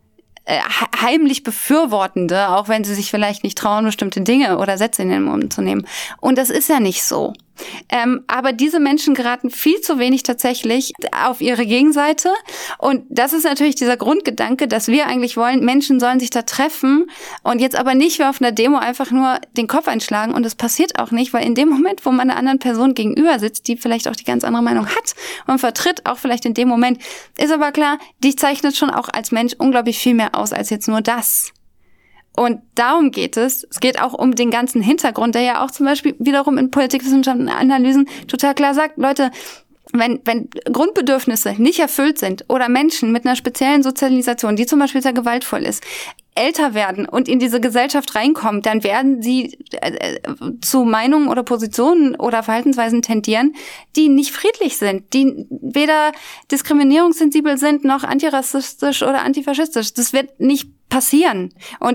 S5: heimlich Befürwortende, auch wenn sie sich vielleicht nicht trauen, bestimmte Dinge oder Sätze in den Mund zu nehmen. Und das ist ja nicht so. Ähm, aber diese Menschen geraten viel zu wenig tatsächlich auf ihre Gegenseite. Und das ist natürlich dieser Grundgedanke, dass wir eigentlich wollen, Menschen sollen sich da treffen und jetzt aber nicht wie auf einer Demo einfach nur den Kopf einschlagen. Und das passiert auch nicht, weil in dem Moment, wo man einer anderen Person gegenüber sitzt, die vielleicht auch die ganz andere Meinung hat und vertritt, auch vielleicht in dem Moment, ist aber klar, die zeichnet schon auch als Mensch unglaublich viel mehr aus als jetzt nur das. Und darum geht es. Es geht auch um den ganzen Hintergrund, der ja auch zum Beispiel wiederum in Politikwissenschaften Analysen total klar sagt, Leute, Wenn, wenn Grundbedürfnisse nicht erfüllt sind oder Menschen mit einer speziellen Sozialisation, die zum Beispiel sehr gewaltvoll ist, älter werden und in diese Gesellschaft reinkommen, dann werden sie äh, zu Meinungen oder Positionen oder Verhaltensweisen tendieren, die nicht friedlich sind, die weder diskriminierungssensibel sind, noch antirassistisch oder antifaschistisch. Das wird nicht passieren. Und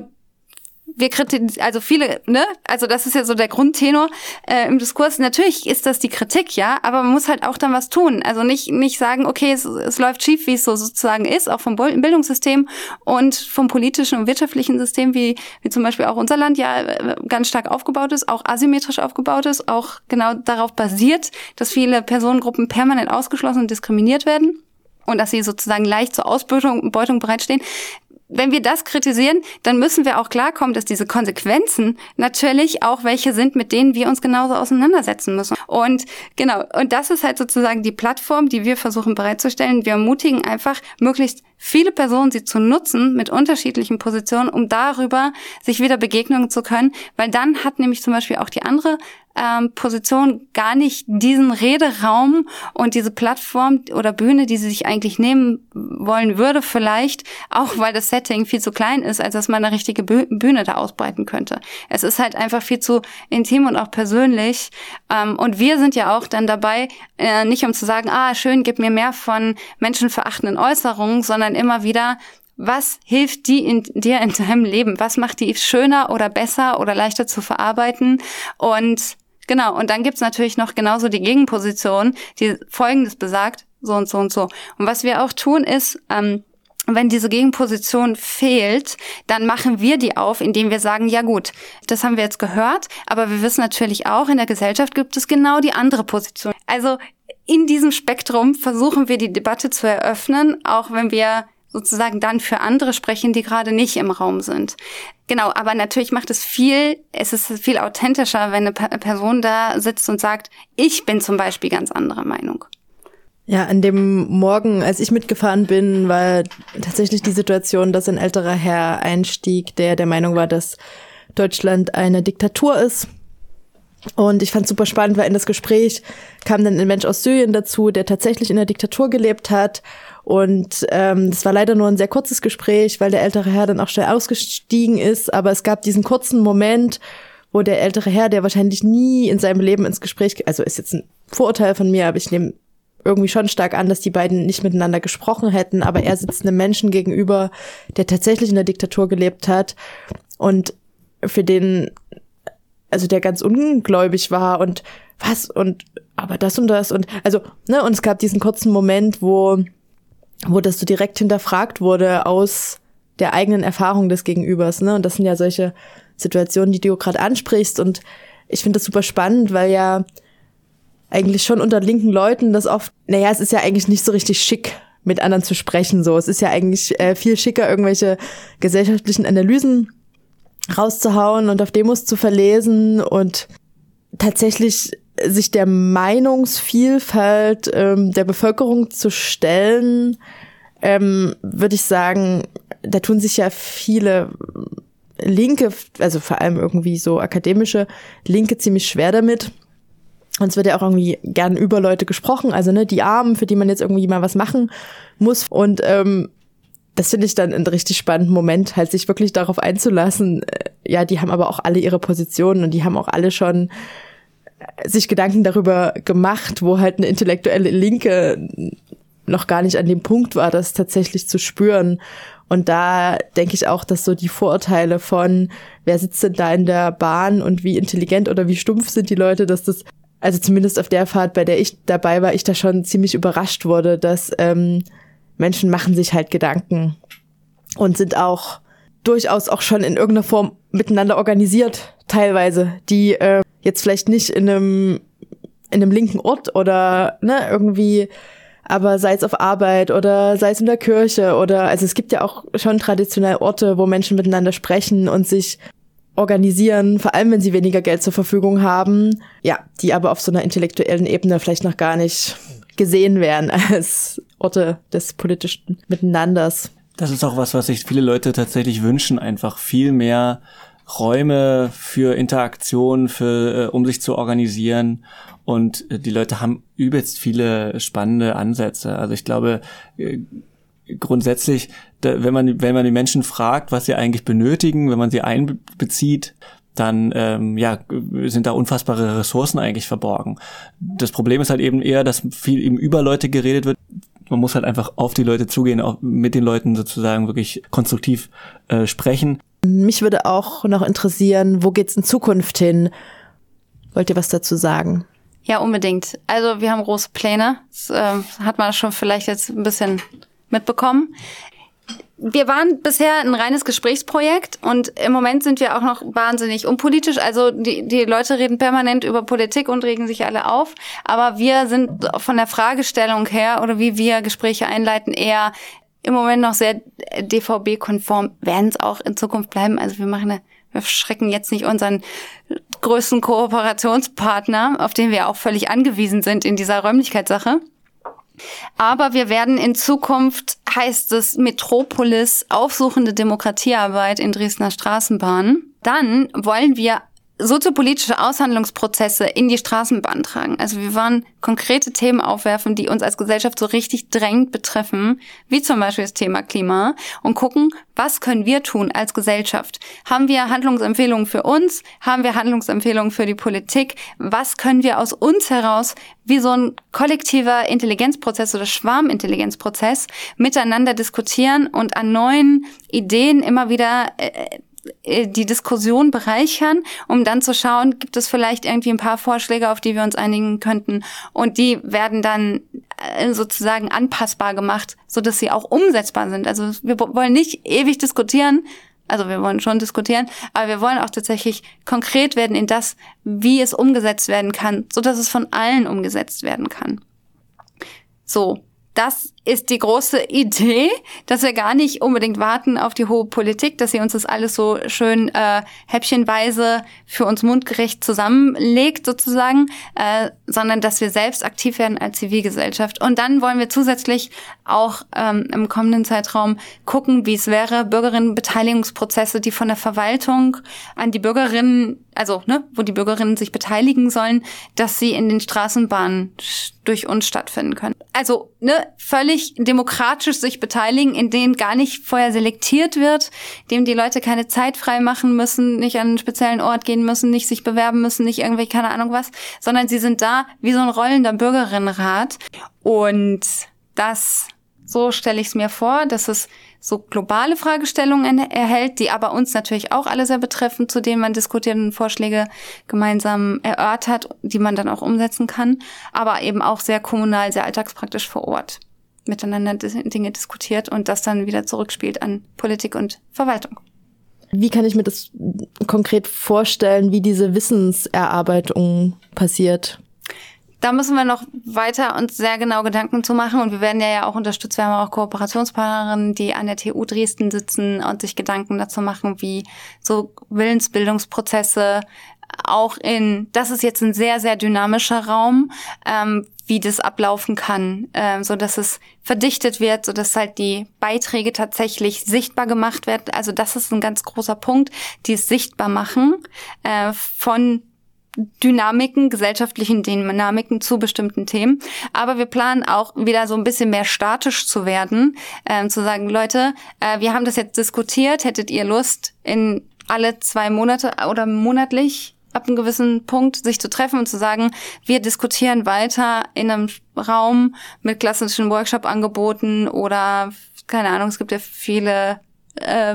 S5: wir kritisieren, also viele, ne, also das ist ja so der Grundtenor äh, im Diskurs. Natürlich ist das die Kritik, ja, aber man muss halt auch dann was tun. Also nicht nicht sagen, okay, es, es läuft schief, wie es so sozusagen ist, auch vom Bildungssystem und vom politischen und wirtschaftlichen System, wie wie zum Beispiel auch unser Land ja ganz stark aufgebaut ist, auch asymmetrisch aufgebaut ist, auch genau darauf basiert, dass viele Personengruppen permanent ausgeschlossen und diskriminiert werden und dass sie sozusagen leicht zur Ausbeutung Beutung bereitstehen. Wenn wir das kritisieren, dann müssen wir auch klarkommen, dass diese Konsequenzen natürlich auch welche sind, mit denen wir uns genauso auseinandersetzen müssen. Und genau, und das ist halt sozusagen die Plattform, die wir versuchen bereitzustellen. Wir ermutigen einfach, möglichst viele Personen sie zu nutzen mit unterschiedlichen Positionen, um darüber sich wieder begegnen zu können, weil dann hat nämlich zum Beispiel auch die andere ähm, Position gar nicht diesen Rederaum und diese Plattform oder Bühne, die sie sich eigentlich nehmen wollen würde, vielleicht, auch weil das Setting viel zu klein ist, als dass man eine richtige Bühne da ausbreiten könnte. Es ist halt einfach viel zu intim und auch persönlich. Ähm, und wir sind ja auch dann dabei, äh, nicht um zu sagen, ah, schön, gib mir mehr von menschenverachtenden Äußerungen, sondern immer wieder, was hilft die in dir in deinem Leben? Was macht die schöner oder besser oder leichter zu verarbeiten? Und genau, und dann gibt's natürlich noch genauso die Gegenposition, die Folgendes besagt, so und so und so. Und was wir auch tun ist, ähm, wenn diese Gegenposition fehlt, dann machen wir die auf, indem wir sagen, ja gut, das haben wir jetzt gehört, aber wir wissen natürlich auch, in der Gesellschaft gibt es genau die andere Position. Also in diesem Spektrum versuchen wir die Debatte zu eröffnen, auch wenn wir sozusagen dann für andere sprechen, die gerade nicht im Raum sind. Genau, aber natürlich macht es viel, es ist viel authentischer, wenn eine Person da sitzt und sagt, ich bin zum Beispiel ganz anderer Meinung.
S11: Ja, an dem Morgen, als ich mitgefahren bin, war tatsächlich die Situation, dass ein älterer Herr einstieg, der der Meinung war, dass Deutschland eine Diktatur ist. Und ich fand es super spannend, weil in das Gespräch kam dann ein Mensch aus Syrien dazu, der tatsächlich in der Diktatur gelebt hat. Und ähm, das war leider nur ein sehr kurzes Gespräch, weil der ältere Herr dann auch schnell ausgestiegen ist. Aber es gab diesen kurzen Moment, wo der ältere Herr, der wahrscheinlich nie in seinem Leben ins Gespräch, also ist jetzt ein Vorurteil von mir, aber ich nehme irgendwie schon stark an, dass die beiden nicht miteinander gesprochen hätten. Aber er sitzt einem Menschen gegenüber, der tatsächlich in der Diktatur gelebt hat und für den, also der ganz ungläubig war und was und aber das und das und also, ne, und es gab diesen kurzen Moment, wo wo das so direkt hinterfragt wurde aus der eigenen Erfahrung des Gegenübers, ne? Und das sind ja solche Situationen, die du gerade ansprichst. Und ich finde das super spannend, weil ja eigentlich schon unter linken Leuten das oft, naja, es ist ja eigentlich nicht so richtig schick, mit anderen zu sprechen. So, es ist ja eigentlich äh, viel schicker, irgendwelche gesellschaftlichen Analysen rauszuhauen und auf Demos zu verlesen und tatsächlich sich der Meinungsvielfalt ähm, der Bevölkerung zu stellen, ähm, würde ich sagen, da tun sich ja viele Linke, also vor allem irgendwie so akademische Linke ziemlich schwer damit. Und es wird ja auch irgendwie gern über Leute gesprochen, also ne, die Armen, für die man jetzt irgendwie mal was machen muss. Und ähm, das finde ich dann einen richtig spannenden Moment, halt sich wirklich darauf einzulassen. Ja, die haben aber auch alle ihre Positionen und die haben auch alle schon sich Gedanken darüber gemacht, wo halt eine intellektuelle Linke noch gar nicht an dem Punkt war, das tatsächlich zu spüren. Und da denke ich auch, dass so die Vorurteile von, wer sitzt denn da in der Bahn und wie intelligent oder wie stumpf sind die Leute, dass das, also zumindest auf der Fahrt, bei der ich dabei war, ich da schon ziemlich überrascht wurde, dass ähm, Menschen machen sich halt Gedanken und sind auch durchaus auch schon in irgendeiner Form miteinander organisiert, teilweise, die äh, jetzt vielleicht nicht in einem in einem linken Ort oder ne irgendwie, aber sei es auf Arbeit oder sei es in der Kirche oder, also es gibt ja auch schon traditionell Orte, wo Menschen miteinander sprechen und sich organisieren, vor allem wenn sie weniger Geld zur Verfügung haben, ja, die aber auf so einer intellektuellen Ebene vielleicht noch gar nicht gesehen werden als Orte des politischen Miteinanders.
S9: Das ist auch was, was sich viele Leute tatsächlich wünschen, einfach viel mehr Räume für Interaktion, für äh, um sich zu organisieren Und die Leute haben übelst viele spannende Ansätze. Also ich glaube, grundsätzlich, wenn man, wenn man die Menschen fragt, was sie eigentlich benötigen, wenn man sie einbezieht, dann ähm, ja sind da unfassbare Ressourcen eigentlich verborgen. Das Problem ist halt eben eher, dass viel eben über Leute geredet wird. Man muss halt einfach auf die Leute zugehen, auch mit den Leuten sozusagen wirklich konstruktiv äh, sprechen.
S11: Mich würde auch noch interessieren, wo geht's in Zukunft hin? Wollt ihr was dazu sagen?
S5: Ja, unbedingt. Also wir haben große Pläne. Das äh, hat man schon vielleicht jetzt ein bisschen mitbekommen. Wir waren bisher ein reines Gesprächsprojekt und im Moment sind wir auch noch wahnsinnig unpolitisch. Also die, die Leute reden permanent über Politik und regen sich alle auf. Aber wir sind von der Fragestellung her oder wie wir Gespräche einleiten eher im Moment noch sehr D V B-konform, werden es auch in Zukunft bleiben. Also wir machen eine, wir schrecken jetzt nicht unseren größten Kooperationspartner, auf den wir auch völlig angewiesen sind in dieser Räumlichkeitssache. Aber wir werden in Zukunft, heißt es Metropolis, aufsuchende Demokratiearbeit in Dresdner Straßenbahnen. Dann wollen wir soziopolitische Aushandlungsprozesse in die Straßenbahn tragen. Also wir wollen konkrete Themen aufwerfen, die uns als Gesellschaft so richtig drängend betreffen, wie zum Beispiel das Thema Klima, und gucken, was können wir tun als Gesellschaft? Haben wir Handlungsempfehlungen für uns? Haben wir Handlungsempfehlungen für die Politik? Was können wir aus uns heraus, wie so ein kollektiver Intelligenzprozess oder Schwarmintelligenzprozess, miteinander diskutieren und an neuen Ideen immer wieder äh, die Diskussion bereichern, um dann zu schauen, gibt es vielleicht irgendwie ein paar Vorschläge, auf die wir uns einigen könnten, und die werden dann sozusagen anpassbar gemacht, so dass sie auch umsetzbar sind. Also wir wollen nicht ewig diskutieren, also wir wollen schon diskutieren, aber wir wollen auch tatsächlich konkret werden in das, wie es umgesetzt werden kann, so dass es von allen umgesetzt werden kann. So. Das ist die große Idee, dass wir gar nicht unbedingt warten auf die hohe Politik, dass sie uns das alles so schön äh, häppchenweise für uns mundgerecht zusammenlegt sozusagen, äh, sondern dass wir selbst aktiv werden als Zivilgesellschaft. Und dann wollen wir zusätzlich auch ähm, im kommenden Zeitraum gucken, wie es wäre, Bürgerinnenbeteiligungsprozesse, die von der Verwaltung an die Bürgerinnen, also ne, wo die Bürgerinnen sich beteiligen sollen, dass sie in den Straßenbahnen durch uns stattfinden können. Also ne, völlig demokratisch sich beteiligen, in denen gar nicht vorher selektiert wird, dem die Leute keine Zeit frei machen müssen, nicht an einen speziellen Ort gehen müssen, nicht sich bewerben müssen, nicht irgendwie keine Ahnung was, sondern sie sind da wie so ein rollender Bürgerinnenrat. Und das, so stelle ich es mir vor, dass es so globale Fragestellungen erhält, die aber uns natürlich auch alle sehr betreffen, zu denen man diskutiert und Vorschläge gemeinsam erörtert, die man dann auch umsetzen kann, aber eben auch sehr kommunal, sehr alltagspraktisch vor Ort miteinander Dinge diskutiert und das dann wieder zurückspielt an Politik und Verwaltung.
S11: Wie kann ich mir das konkret vorstellen, wie diese Wissenserarbeitung passiert?
S5: Da müssen wir noch weiter uns sehr genau Gedanken zu machen, und wir werden ja, ja auch unterstützt. Wir haben auch Kooperationspartnerinnen, die an der T U Dresden sitzen und sich Gedanken dazu machen, wie so Willensbildungsprozesse auch in, das ist jetzt ein sehr, sehr dynamischer Raum, ähm, wie das ablaufen kann, ähm, so dass es verdichtet wird, so dass halt die Beiträge tatsächlich sichtbar gemacht werden. Also das ist ein ganz großer Punkt, die es sichtbar machen äh, von Dynamiken, gesellschaftlichen Dynamiken zu bestimmten Themen. Aber wir planen auch wieder so ein bisschen mehr statisch zu werden, äh, zu sagen, Leute, äh, wir haben das jetzt diskutiert, hättet ihr Lust, in alle zwei Monate oder monatlich ab einem gewissen Punkt sich zu treffen und zu sagen, wir diskutieren weiter in einem Raum mit klassischen Workshop-Angeboten oder, keine Ahnung, es gibt ja viele äh,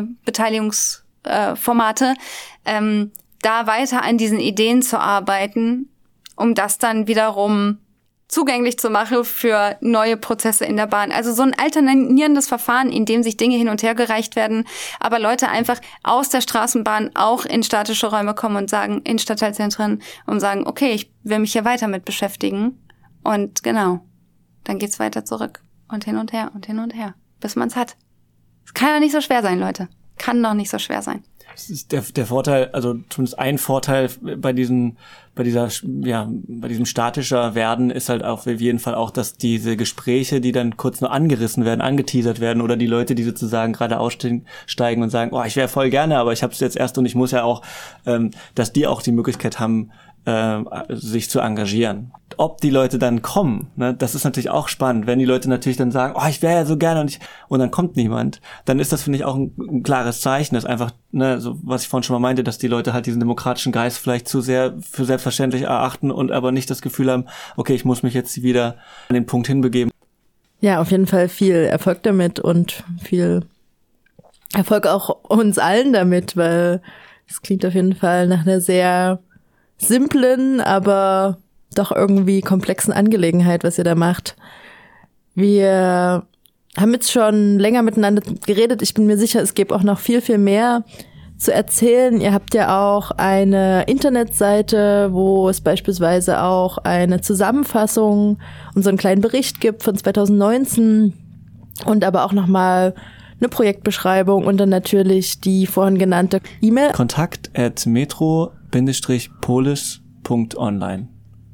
S5: Beteiligungsformate, äh, ähm, da weiter an diesen Ideen zu arbeiten, um das dann wiederum zugänglich zu machen für neue Prozesse in der Bahn. Also so ein alternierendes Verfahren, in dem sich Dinge hin und her gereicht werden, aber Leute einfach aus der Straßenbahn auch in statische Räume kommen und sagen, in Stadtteilzentren, und sagen, okay, ich will mich hier weiter mit beschäftigen. Und genau, dann geht's weiter zurück und hin und her und hin und her, bis man's hat. Es kann doch nicht so schwer sein, Leute. Kann doch nicht so schwer sein.
S9: Das ist der, der Vorteil, also zumindest ein Vorteil bei diesen, bei dieser, ja, bei diesem statischer Werden ist halt auf jeden Fall auch, dass diese Gespräche, die dann kurz nur angerissen werden, angeteasert werden, oder die Leute, die sozusagen gerade aussteigen und sagen, oh, ich wäre voll gerne, aber ich habe es jetzt erst und ich muss ja auch, ähm, dass die auch die Möglichkeit haben, äh, sich zu engagieren. Ob die Leute dann kommen, ne, das ist natürlich auch spannend. Wenn die Leute natürlich dann sagen, oh, ich wäre ja so gerne und, ich, und dann kommt niemand, dann ist das, finde ich, auch ein, ein klares Zeichen, dass einfach, ne, so was ich vorhin schon mal meinte, dass die Leute halt diesen demokratischen Geist vielleicht zu sehr für selbstverständlich erachten und aber nicht das Gefühl haben, okay, ich muss mich jetzt wieder an den Punkt hinbegeben.
S11: Ja, auf jeden Fall viel Erfolg damit und viel Erfolg auch uns allen damit, weil es klingt auf jeden Fall nach einer sehr simplen, aber doch irgendwie komplexen Angelegenheit, was ihr da macht. Wir haben jetzt schon länger miteinander geredet. Ich bin mir sicher, es gibt auch noch viel, viel mehr zu erzählen. Ihr habt ja auch eine Internetseite, wo es beispielsweise auch eine Zusammenfassung und so einen kleinen Bericht gibt von zwanzig neunzehn und aber auch nochmal eine Projektbeschreibung und dann natürlich die vorhin genannte E-Mail.
S9: Kontakt at metro polis punkt online.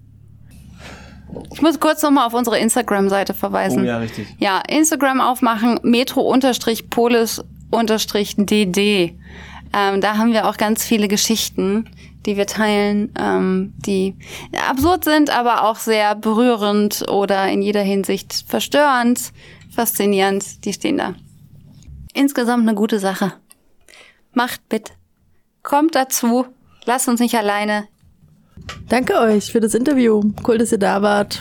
S5: Ich muss kurz nochmal auf unsere Instagram-Seite verweisen.
S9: Oh ja, richtig.
S5: Ja, Instagram aufmachen, metro-polis-d d. Ähm, da haben wir auch ganz viele Geschichten, die wir teilen, ähm, die absurd sind, aber auch sehr berührend oder in jeder Hinsicht verstörend, faszinierend. Die stehen da. Insgesamt eine gute Sache. Macht mit. Kommt dazu. Lasst uns nicht alleine.
S11: Danke euch für das Interview. Cool, dass ihr da wart.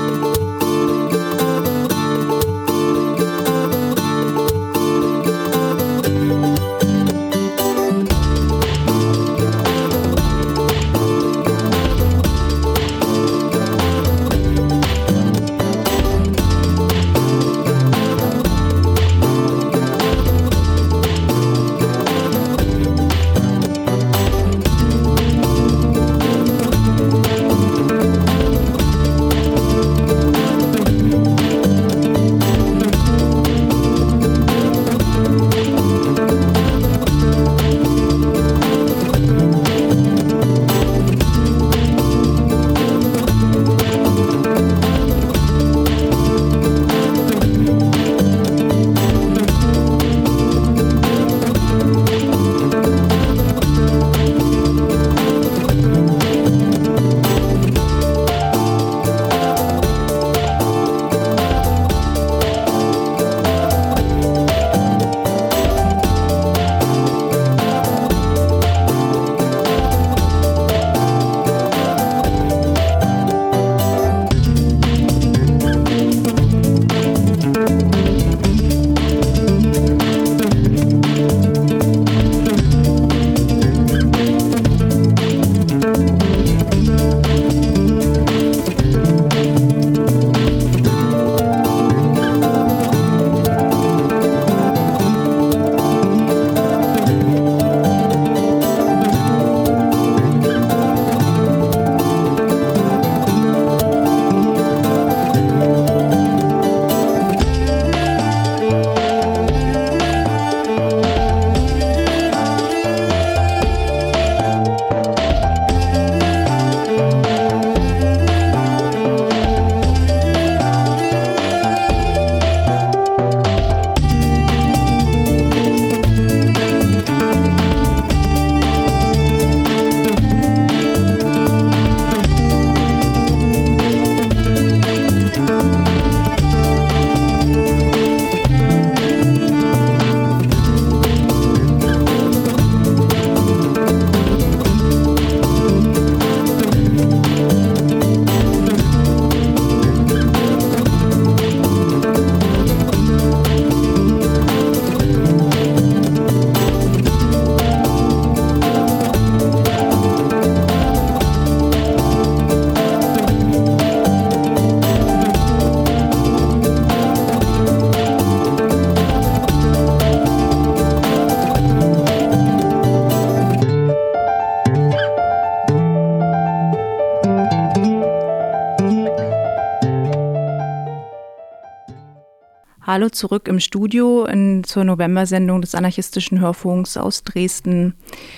S12: Hallo zurück im Studio in, zur November-Sendung des Anarchistischen Hörfunks aus Dresden.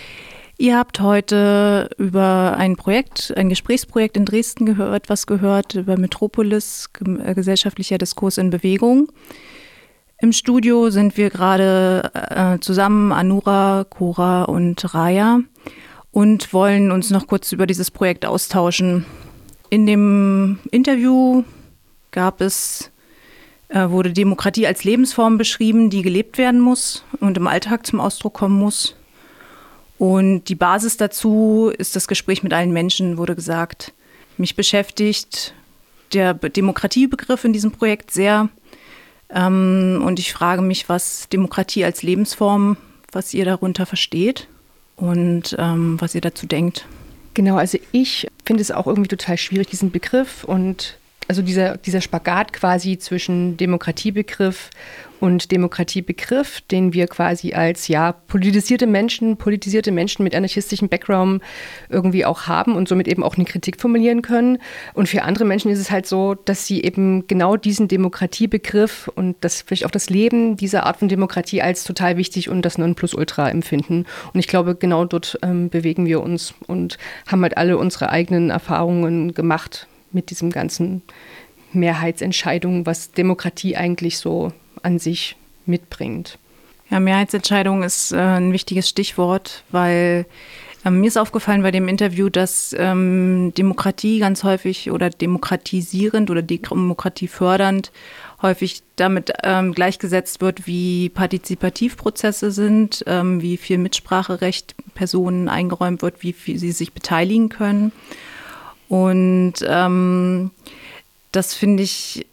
S12: Ihr habt heute über ein Projekt, ein Gesprächsprojekt in Dresden gehört, was gehört, über Metropolis, gesellschaftlicher Diskurs in Bewegung. Im Studio sind wir gerade äh, zusammen, Anura, Cora und Raya. und wollen uns noch kurz über dieses Projekt austauschen. In dem Interview gab es, äh, wurde Demokratie als Lebensform beschrieben, die gelebt werden muss und im Alltag zum Ausdruck kommen muss. Und die Basis dazu ist das Gespräch mit allen Menschen, wurde gesagt. Mich beschäftigt der Demokratiebegriff in diesem Projekt sehr. Ähm, und ich frage mich, was Demokratie als Lebensform, was ihr darunter versteht und ähm, was ihr dazu denkt.
S4: Genau, also ich finde es auch irgendwie total schwierig, diesen Begriff und also dieser, dieser Spagat quasi zwischen Demokratiebegriff und Demokratiebegriff, den wir quasi als ja politisierte Menschen, politisierte Menschen mit anarchistischem Background irgendwie auch haben und somit eben auch eine Kritik formulieren können. Und für andere Menschen ist es halt so, dass sie eben genau diesen Demokratiebegriff und das vielleicht auch das Leben dieser Art von Demokratie als total wichtig und das Nonplusultra empfinden. Und ich glaube, genau dort ähm, bewegen wir uns und haben halt alle unsere eigenen Erfahrungen gemacht mit diesem ganzen Mehrheitsentscheidungen, was Demokratie eigentlich so an sich mitbringt.
S12: Ja, Mehrheitsentscheidung ist äh, ein wichtiges Stichwort, weil äh, mir ist aufgefallen bei dem Interview, dass ähm, Demokratie ganz häufig oder demokratisierend oder demokratiefördernd häufig damit ähm, gleichgesetzt wird, wie Partizipativprozesse sind, ähm, wie viel Mitspracherecht Personen eingeräumt wird, wie viel sie sich beteiligen können. Und ähm, das finde ich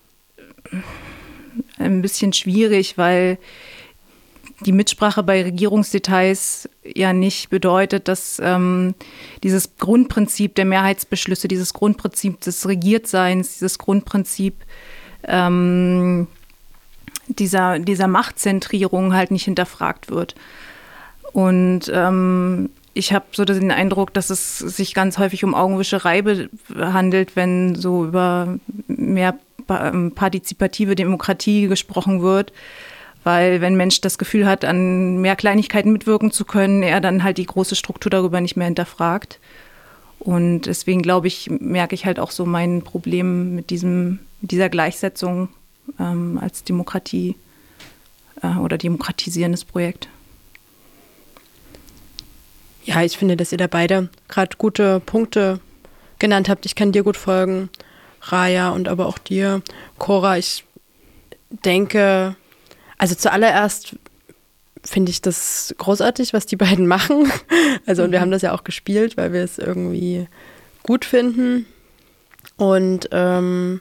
S12: ein bisschen schwierig, weil die Mitsprache bei Regierungsdetails ja nicht bedeutet, dass ähm, dieses Grundprinzip der Mehrheitsbeschlüsse, dieses Grundprinzip des Regiertseins, dieses Grundprinzip ähm, dieser, dieser Machtzentrierung halt nicht hinterfragt wird. Und ähm, ich habe so den Eindruck, dass es sich ganz häufig um Augenwischerei handelt, wenn so über mehr partizipative Demokratie gesprochen wird. Weil wenn ein Mensch das Gefühl hat, an mehr Kleinigkeiten mitwirken zu können, er dann halt die große Struktur darüber nicht mehr hinterfragt. Und deswegen, glaube ich, merke ich halt auch so mein Problem mit diesem, mit dieser Gleichsetzung ähm, als Demokratie äh, oder demokratisierendes Projekt.
S13: Ja, ich finde, dass ihr da beide gerade gute Punkte genannt habt. Ich kann dir gut folgen, Raya, und aber auch dir, Cora. Ich denke, also zuallererst finde ich das großartig, was die beiden machen. Also und wir haben das ja auch gespielt, weil wir es irgendwie gut finden. Und ähm,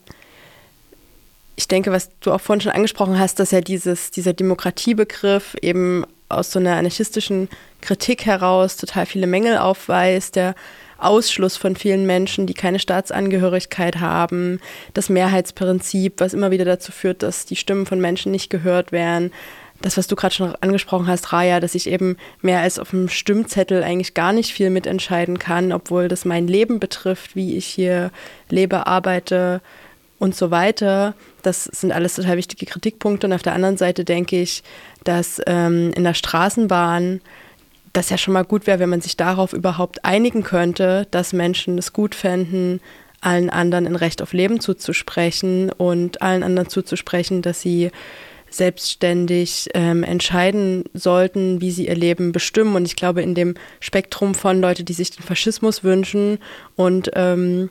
S13: ich denke, was du auch vorhin schon angesprochen hast, dass ja dieses, dieser Demokratiebegriff eben aus so einer anarchistischen Kritik heraus total viele Mängel aufweist, der Ausschluss von vielen Menschen, die keine Staatsangehörigkeit haben, das Mehrheitsprinzip, was immer wieder dazu führt, dass die Stimmen von Menschen nicht gehört werden. Das, was du gerade schon angesprochen hast, Raya, dass ich eben mehr als auf dem Stimmzettel eigentlich gar nicht viel mitentscheiden kann, obwohl das mein Leben betrifft, wie ich hier lebe, arbeite und so weiter. Das sind alles total wichtige Kritikpunkte. Und auf der anderen Seite denke ich, dass ähm, in der Straßenbahn das ja schon mal gut wäre, wenn man sich darauf überhaupt einigen könnte, dass Menschen es gut fänden, allen anderen ein Recht auf Leben zuzusprechen und allen anderen zuzusprechen, dass sie selbstständig ähm, entscheiden sollten, wie sie ihr Leben bestimmen. Und ich glaube, in dem Spektrum von Leuten, die sich den Faschismus wünschen und ähm,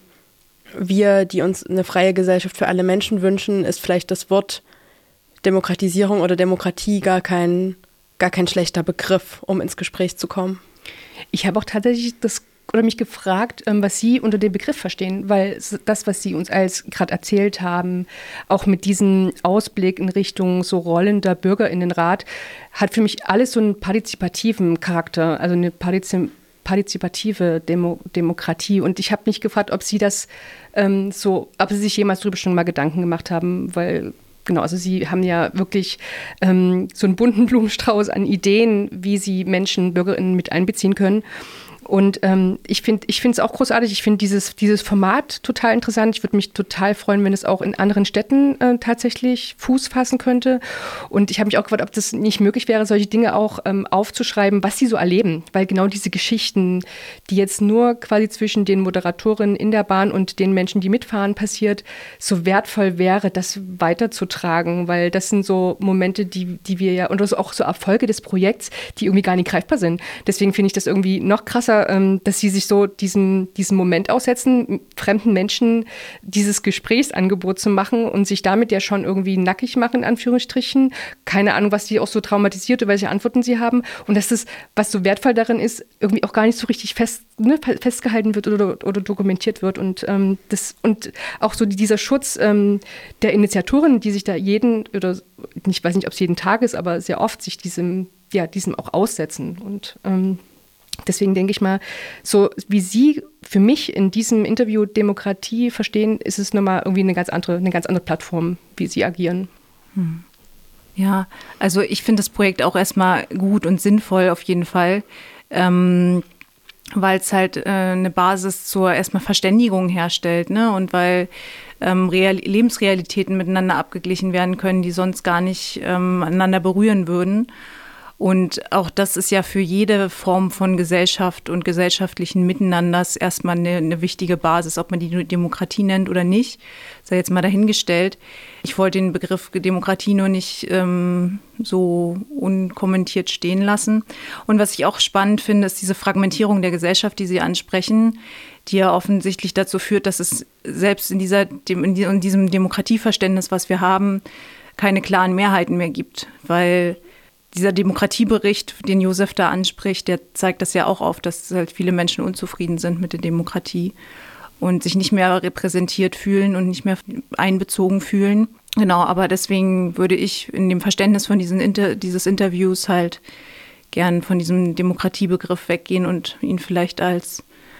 S13: wir, die uns eine freie Gesellschaft für alle Menschen wünschen, ist vielleicht das Wort Demokratisierung oder Demokratie gar kein, gar kein schlechter Begriff, um ins Gespräch zu kommen.
S4: Ich habe auch tatsächlich das oder mich gefragt, was Sie unter dem Begriff verstehen, weil das, was Sie uns als gerade erzählt haben, auch mit diesem Ausblick in Richtung so rollender BürgerInnenrat, hat für mich alles so einen partizipativen Charakter, also eine Partizip partizipative Demo Demokratie. Und ich habe mich gefragt, ob Sie das ähm, so, ob Sie sich jemals darüber schon mal Gedanken gemacht haben, weil genau, also Sie haben ja wirklich ähm, so einen bunten Blumenstrauß an Ideen, wie Sie Menschen, BürgerInnen mit einbeziehen können. Und ähm, ich finde ich finde es auch großartig. Ich finde dieses, dieses Format total interessant. Ich würde mich total freuen, wenn es auch in anderen Städten äh, tatsächlich Fuß fassen könnte. Und ich habe mich auch gefragt, ob das nicht möglich wäre, solche Dinge auch ähm, aufzuschreiben, was sie so erleben. Weil genau diese Geschichten, die jetzt nur quasi zwischen den Moderatorinnen in der Bahn und den Menschen, die mitfahren, passiert, so wertvoll wäre, das weiterzutragen. Weil das sind so Momente, die, die wir ja, und das auch so Erfolge des Projekts, die irgendwie gar nicht greifbar sind. Deswegen finde ich das irgendwie noch krasser, Oder ähm, dass sie sich so diesen, diesen Moment aussetzen, fremden Menschen dieses Gesprächsangebot zu machen und sich damit ja schon irgendwie nackig machen, in Anführungsstrichen. Keine Ahnung, was die auch so traumatisiert oder welche Antworten sie haben. Und dass das, was so wertvoll darin ist, irgendwie auch gar nicht so richtig fest, ne, festgehalten wird oder, oder dokumentiert wird. Und, ähm, das, und auch so dieser Schutz ähm, der Initiatoren, die sich da jeden, oder ich weiß nicht, ob es jeden Tag ist, aber sehr oft sich diesem, ja, diesem auch aussetzen. Und ähm, deswegen denke ich mal, so wie Sie für mich in diesem Interview Demokratie verstehen, ist es nochmal irgendwie eine ganz andere, eine ganz andere Plattform, wie Sie agieren.
S12: Hm. Ja, also ich finde das Projekt auch erstmal gut und sinnvoll auf jeden Fall, ähm, weil es halt äh, eine Basis zur erstmal Verständigung herstellt, ne? Und weil ähm, Real- Lebensrealitäten miteinander abgeglichen werden können, die sonst gar nicht ähm, einander berühren würden. Und auch das ist ja für jede Form von Gesellschaft und gesellschaftlichen Miteinanders erstmal eine, eine wichtige Basis, ob man die Demokratie nennt oder nicht, sei jetzt mal dahingestellt. Ich wollte den Begriff Demokratie nur nicht ähm, so unkommentiert stehen lassen. Und was ich auch spannend finde, ist diese Fragmentierung der Gesellschaft, die Sie ansprechen, die ja offensichtlich dazu führt, dass es selbst in, dieser, in diesem Demokratieverständnis, was wir haben, keine klaren Mehrheiten mehr gibt, weil dieser Demokratiebericht, den Josef da anspricht, der zeigt das ja auch auf, dass halt viele Menschen unzufrieden sind mit der Demokratie und sich nicht mehr repräsentiert fühlen und nicht mehr einbezogen fühlen. Genau, aber deswegen würde ich in dem Verständnis von diesen Inter- dieses Interviews halt gern von diesem Demokratiebegriff weggehen und ihn vielleicht als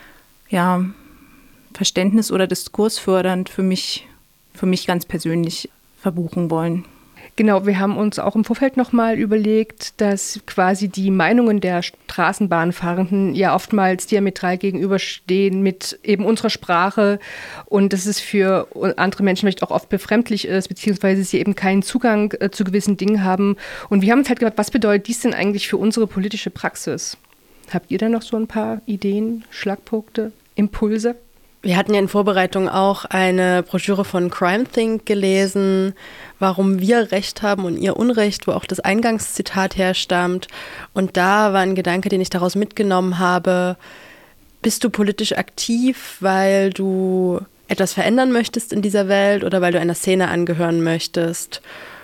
S12: ja, Verständnis- oder diskursfördernd für mich, für mich ganz persönlich verbuchen wollen.
S4: Genau, wir haben uns auch im Vorfeld nochmal überlegt, dass quasi die Meinungen der Straßenbahnfahrenden ja oftmals diametral gegenüberstehen mit eben unserer Sprache und dass es für andere Menschen vielleicht auch oft befremdlich ist, beziehungsweise sie eben keinen Zugang äh, zu gewissen Dingen haben. Und wir haben uns halt gefragt, was bedeutet dies denn eigentlich für unsere politische Praxis? Habt ihr da noch so ein paar Ideen, Schlagpunkte, Impulse?
S13: Wir hatten ja in Vorbereitung auch eine Broschüre von Crime Think gelesen, warum wir Recht haben und ihr Unrecht, wo auch das Eingangszitat herstammt. Und da war ein Gedanke, den ich daraus mitgenommen habe: Bist du politisch aktiv, weil du etwas verändern möchtest in dieser Welt oder weil du einer Szene angehören möchtest?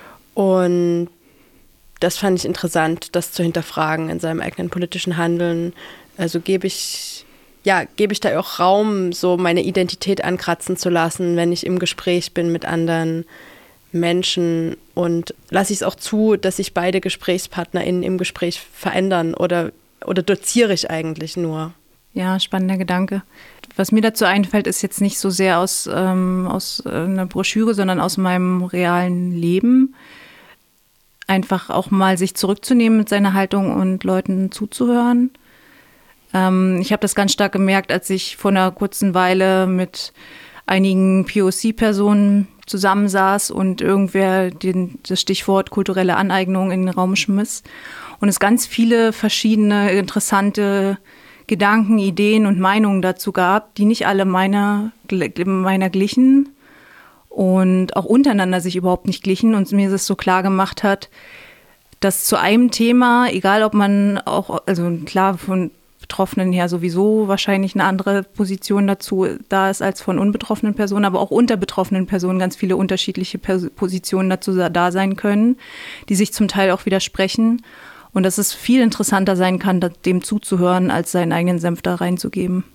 S13: Und das fand ich interessant, das zu hinterfragen in seinem eigenen politischen Handeln. Also gebe ich... ja, gebe ich da auch Raum, so meine Identität ankratzen zu lassen, wenn ich im Gespräch bin mit anderen Menschen, und lasse ich es auch zu, dass sich beide GesprächspartnerInnen im Gespräch verändern, oder, oder doziere ich eigentlich nur?
S12: Ja, spannender Gedanke. Was mir dazu einfällt, ist jetzt nicht so sehr aus, ähm, aus einer Broschüre, sondern aus meinem realen Leben. Einfach auch mal sich zurückzunehmen mit seiner Haltung und Leuten zuzuhören. Ich habe das ganz stark gemerkt, als ich vor einer kurzen Weile mit einigen P O C-Personen zusammensaß und irgendwer den, das Stichwort kulturelle Aneignung in den Raum schmiss und es ganz viele verschiedene interessante Gedanken, Ideen und Meinungen dazu gab, die nicht alle meiner, meiner glichen und auch untereinander sich überhaupt nicht glichen, und mir das so klar gemacht hat, dass zu einem Thema, egal ob man auch, also klar von Betroffenen her sowieso wahrscheinlich eine andere Position dazu da ist als von unbetroffenen Personen, aber auch unter betroffenen Personen ganz viele unterschiedliche Pers- Positionen dazu da sein können, die sich zum Teil auch widersprechen, und dass es viel interessanter sein kann, dem zuzuhören, als seinen eigenen Senf da reinzugeben.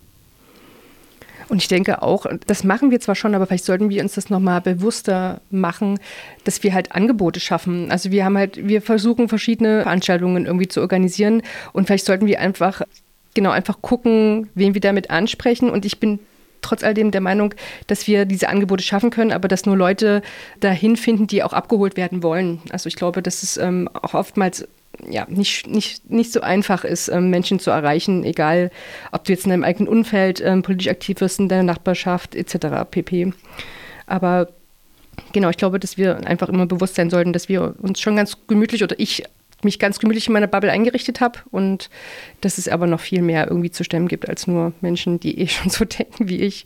S4: Und ich denke auch, das machen wir zwar schon, aber vielleicht sollten wir uns das nochmal bewusster machen, dass wir halt Angebote schaffen. Also wir haben halt, wir versuchen verschiedene Veranstaltungen irgendwie zu organisieren, und vielleicht sollten wir einfach Genau, einfach gucken, wen wir damit ansprechen. Und ich bin trotz alledem der Meinung, dass wir diese Angebote schaffen können, aber dass nur Leute dahin finden, die auch abgeholt werden wollen. Also ich glaube, dass es ähm, auch oftmals ja, nicht, nicht, nicht so einfach ist, ähm, Menschen zu erreichen, egal ob du jetzt in deinem eigenen Umfeld ähm, politisch aktiv wirst, in deiner Nachbarschaft et cetera pp. Aber genau, ich glaube, dass wir einfach immer bewusst sein sollten, dass wir uns schon ganz gemütlich, oder ich mich ganz gemütlich in meiner Bubble eingerichtet habe, und dass es aber noch viel mehr irgendwie zu stemmen gibt als nur Menschen, die eh schon so denken wie ich.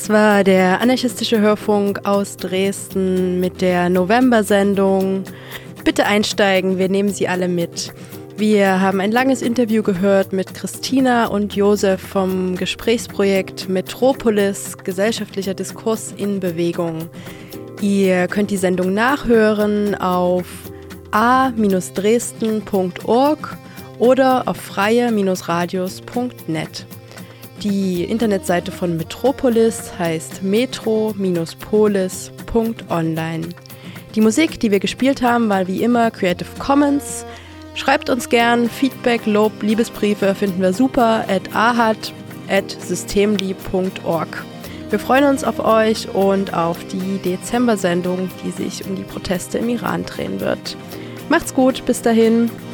S13: Das war der anarchistische Hörfunk aus Dresden mit der November-Sendung. Bitte einsteigen, wir nehmen Sie alle mit. Wir haben ein langes Interview gehört mit Christina und Josef vom Gesprächsprojekt Metropolis, gesellschaftlicher Diskurs in Bewegung. Ihr könnt die Sendung nachhören auf a Bindestrich dresden Punkt org oder auf freie Bindestrich radios Punkt net. Die Internetseite von Metropolis heißt metro Bindestrich polis Punkt online. Die Musik, die wir gespielt haben, war wie immer Creative Commons. Schreibt uns gern Feedback, Lob, Liebesbriefe finden wir super at ahat at systemli Punkt org. Wir freuen uns auf euch und auf die Dezember-Sendung, die sich um die Proteste im Iran drehen wird. Macht's gut, bis dahin.